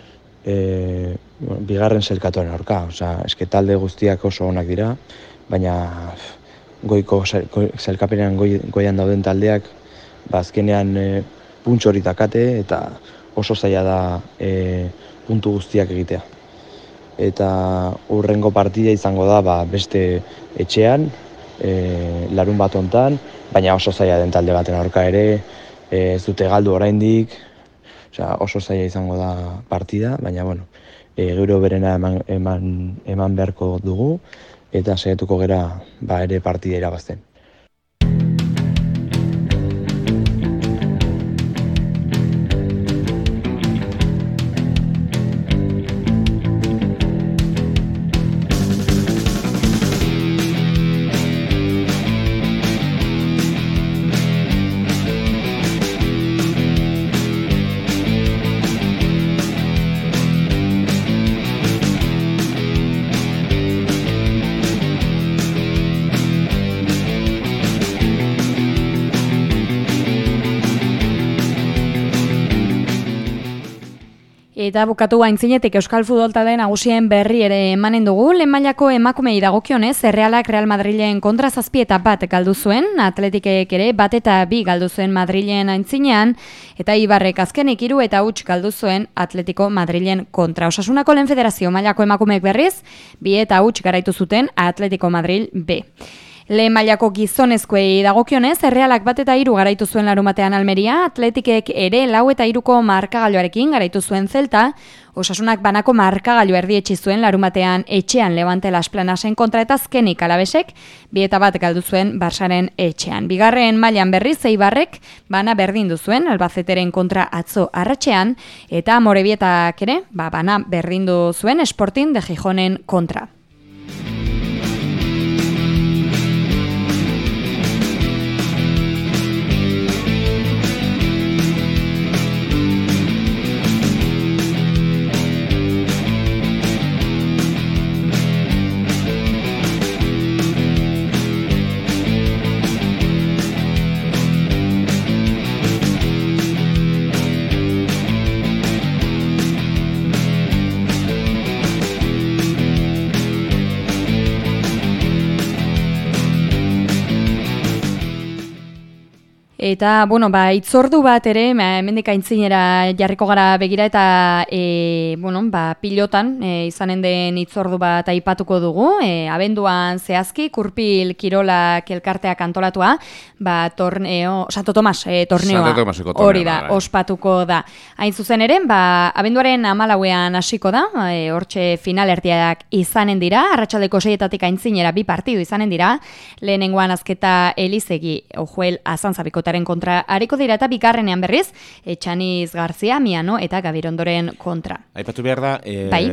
bigarren sailkatuaren aurka. Eske talde guztiak oso onak dira, baina goiko sailkapenean goian dauden taldeak azkenean puntxo hori dakate, eta oso zaila da puntu guztiak egitea. Eta hurrengo partida izango da beste etxean, larun bat hontan, baina oso zaila den talde baten aurka ere, ez dute galdu oraindik, oso zaila izango da partida, baina geure berena eman beharko dugu, eta saiatuko gera ere partida irabazten. Eta bukatu aintzinetik Euskal Futbol Talde nagusien berri ere emanen dugu. Lehen mailako emakumei dagokionez, Errealak Real Madrilen kontra 7-1 galdu zuen, Atletikek ere 1-2 galdu zuen Madrilen aintzinean, eta Ibarrek azkenik 3-0 galdu zuen Atletico Madrilen kontra. Osasunako lehen federazio mailako emakumeek berriz, 2-0 garaitu zuten Atletico Madril B. Lehen mailako gizonezkoei dagokionez, Errealak 1-3 garaitu zuen Larunbatean Almeria, Atletikek ere 4-3 markagailuarekin garaitu zuen Celta, Osasunak banako markagailu erdietsi zuen Larunbatean etxean Levante Las Planasen kontra eta azkenik Alabesek 2-1 galdu zuen Barsaren etxean. Bigarren mailan berriz Eibarrek bana berdindu zuen Albazeteren kontra atzo arratsean eta Amorebietak ere bana berdindu zuen Sporting de Gijonen kontra. Eta, itzordu bat ere, hemendik aintzinera jarriko gara begira eta, pilotan izanen den itzordu bat aipatuko dugu. Abenduan zehazki, Kurpil Kirolak elkarteak antolatua, Santo Tomas torneoa hori da, ospatuko da. Hain zuzen ere, abenduaren 14ean hasiko da, hortxe finalerdiak izanen dira, arratsaldeko 6etatik aintzinera 2 partidu izanen dira, lehenengoan Azketa Elizegi, Ojuel Azantzabikotaren kontra hariko dira eta bigarrenean berriz, Etxaniz Garzia, Miano eta Gabirondoren kontra. Aipatu behar da,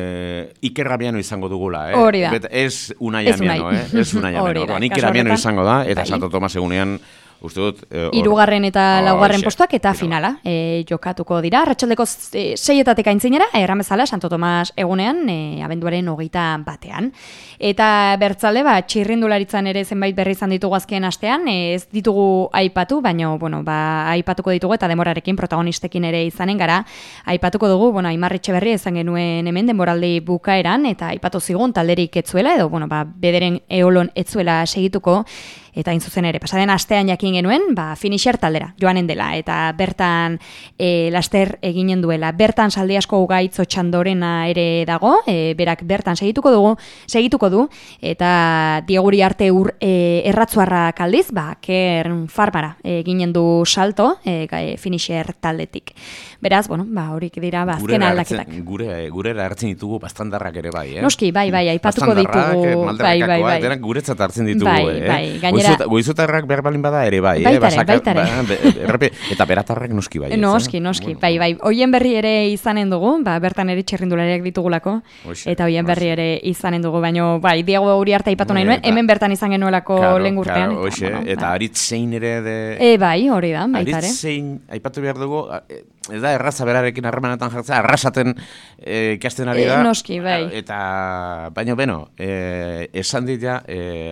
Iker Gamiano izango dugula, Hori da. Ez Unai Amiano, ez Unai Amiano. Iker Gamiano izango da, eta Santo Tomas egunean, uste dut... 3. eta 4. postuak eta finala jokatuko dira. Arratsaldeko 6etatik aintzinera, erramezala Santo Tomas egunean, abenduaren 21ean. Eta bertzale, txirrindularitzan ere zenbait berri izan ditugu azken astean, ez ditugu aipatu, baina, aipatuko ditugu eta demorarekin protagonistekin ere izanen gara. Aipatuko dugu, Aimar Etxeberri izan genuen hemen denboraldi bukaeran, eta aipatu zigun talderik etzuela, edo, bederen eolon etzuela segituko, eta hain zuzen ere, pasaden astean jakin genuen, finisher taldera joanen dela, eta bertan laster eginen duela. Bertan Saldiasko Ugaitz Otxandorena ere dago, berak bertan segituko du, eta Dieguri Arte erratzuarra kaldiz, Kern Farmara eginen du salto, finisher taldetik. Beraz, horik dira, azken aldaketak. Gurera hartzen ditugu bastandarrak ere bai, Noski, bai, aipatuko ditugu. Bastandarrak, denak guretzat hartzen ditugu, gainera. Goizutarrak behar balin bada ere bai, baitare. Eta beratarrak noski bai. Noski, bai. Hoien berri ere izanen dugu, bertan ere txirrindulariak ditugulako, eta hoien berri ere izanen dugu, baina bai, Diego Uriarte aipatu nahi nuen, hemen bertan izan genuelako lehen urtean. Eta Aritzein ere bai, hori da, baitare. Aritzein aipatu behar dugu, ez da erraza berarekin harremanetan jartzea, arrasaten ikasten ari da. Noski, bai. Eta, baina, esan dit ja,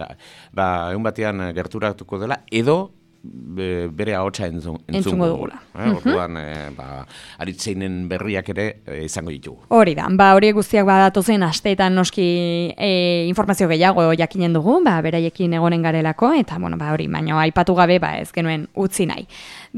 egun batean gerturatuko dela, edo bere ahotsa entzungo dugula. Orduan, Aritzeinen berriak ere izango ditugu. Hori da, horiek guztiak datozen asteetan noski informazio gehiago jakinen dugu, beraiekin egonen garelako, eta, hori, baina aipatu gabe, ez genuen utzi nahi.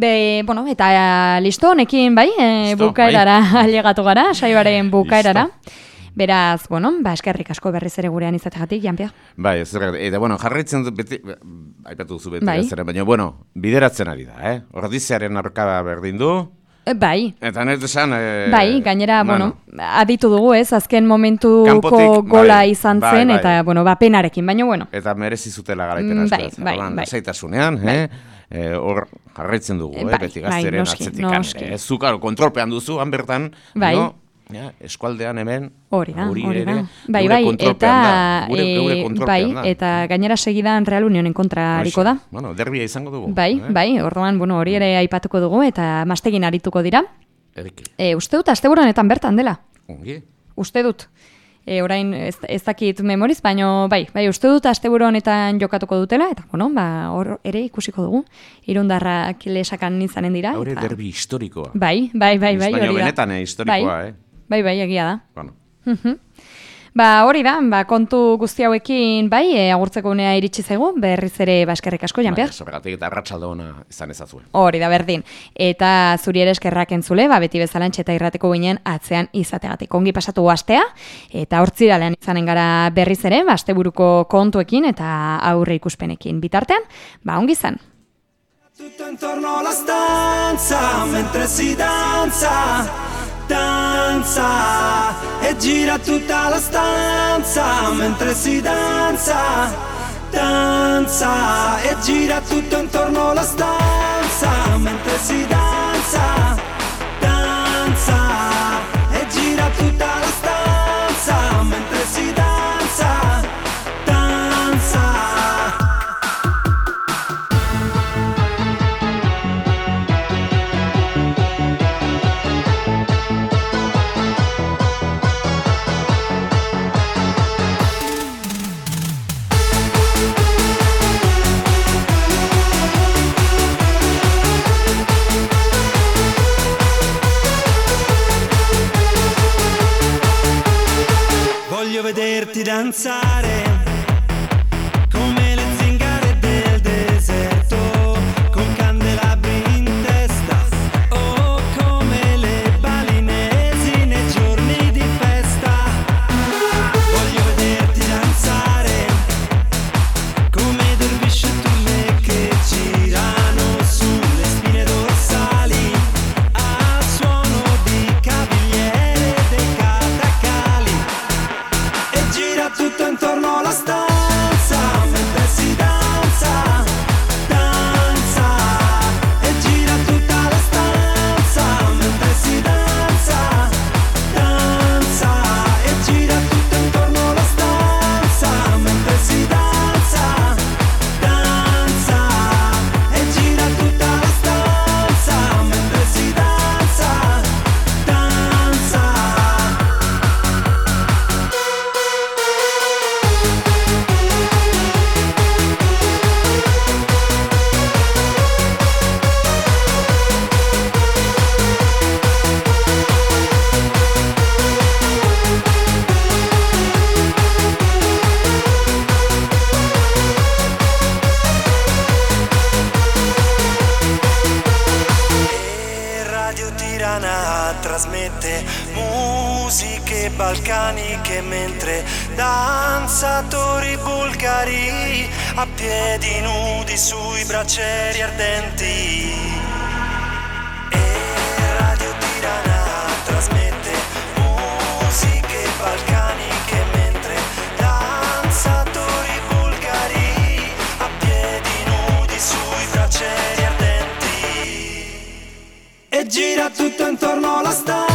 Eta listo, honekin, bukaerara ailegatu gara, saioaren bukaerara. Beraz, eskerrik asko berriz ere gurean izategatik, Jan-Pierre. Eta, jarraitzen dut, aipatu duzu beti gazteren, baina, bideratzen ari da, Ordiziaren arkada berdin du. Bai. Eta nahi esan... gainera, aditu dugu azken momentuko gola izan zen, eta, penarekin, baina, Eta merezi zutela garaipen asko. Bai. Zaitasunean, hor jarraitzen dugu, beti gazteren atzetik. Zukaro, kontrolpean duzu, han bertan, eskualdean hemen, hori da. Gure kontrolpean da. Eta gainera segidan Real Unionen kontra hariko da. Derbia izango dugu. Bai, orduan, hori ere aipatuko dugu, eta mastegin arituko dira. Uste dut, asteburu honetan bertan dela. Ongi. Uste dut. Orain ez dakit memoriz, baina bai, uste dut asteburu honetan jokatuko dutela, eta hor ere ikusiko dugu. Irundarrak lesakan izanen dira. Hore derbi historikoa. Bai, hori da. Baina benetan historikoa, Bai, egia da. Bueno. Hori da, kontu guzti hauekin, agurtzeko unea iritsi zaigu, berriz ere eskerrik asko, Jan-Pierre. Zorregatik eta arratsalde ona izan ezazue. Hori da, berdin. Eta zuri ere eskerrak entzule, beti bezala Antxeta irrateko ginen atzean izategatik. Ongi pasatu astea, eta hortziralean izanen gara berriz ere, asteburuko kontuekin eta aurre ikuspenekin. Bitartean, ongi izan. Tutto intorno alla stanza, mentre si danza e gira tutta la stanza mentre si danza e gira tutto intorno alla stanza mentre si danza e gira tutta la stanza mentre si danza. Voglio vederti danzare come le zingare del deserto, con candelabri in testa, o come le balinesi nei giorni di festa. Voglio vederti danzare come dervisci e turme che girano sulle spine dorsali al suono di cavigliere dei catacali. Gira tutto intorno alla stanza mentre si danza e gira tutta la stanza mentre si danza e gira tutto intorno alla stanza mentre si danza e gira tutta la stanza mentre si danza. Trasmette musiche balcaniche mentre danzatori bulgari a piedi nudi sui braccieri ardenti. E Radio Tirana trasmette musiche balcaniche mentre danzatori bulgari a piedi nudi sui braccieri ardenti. E gira tutto intorno alla stanza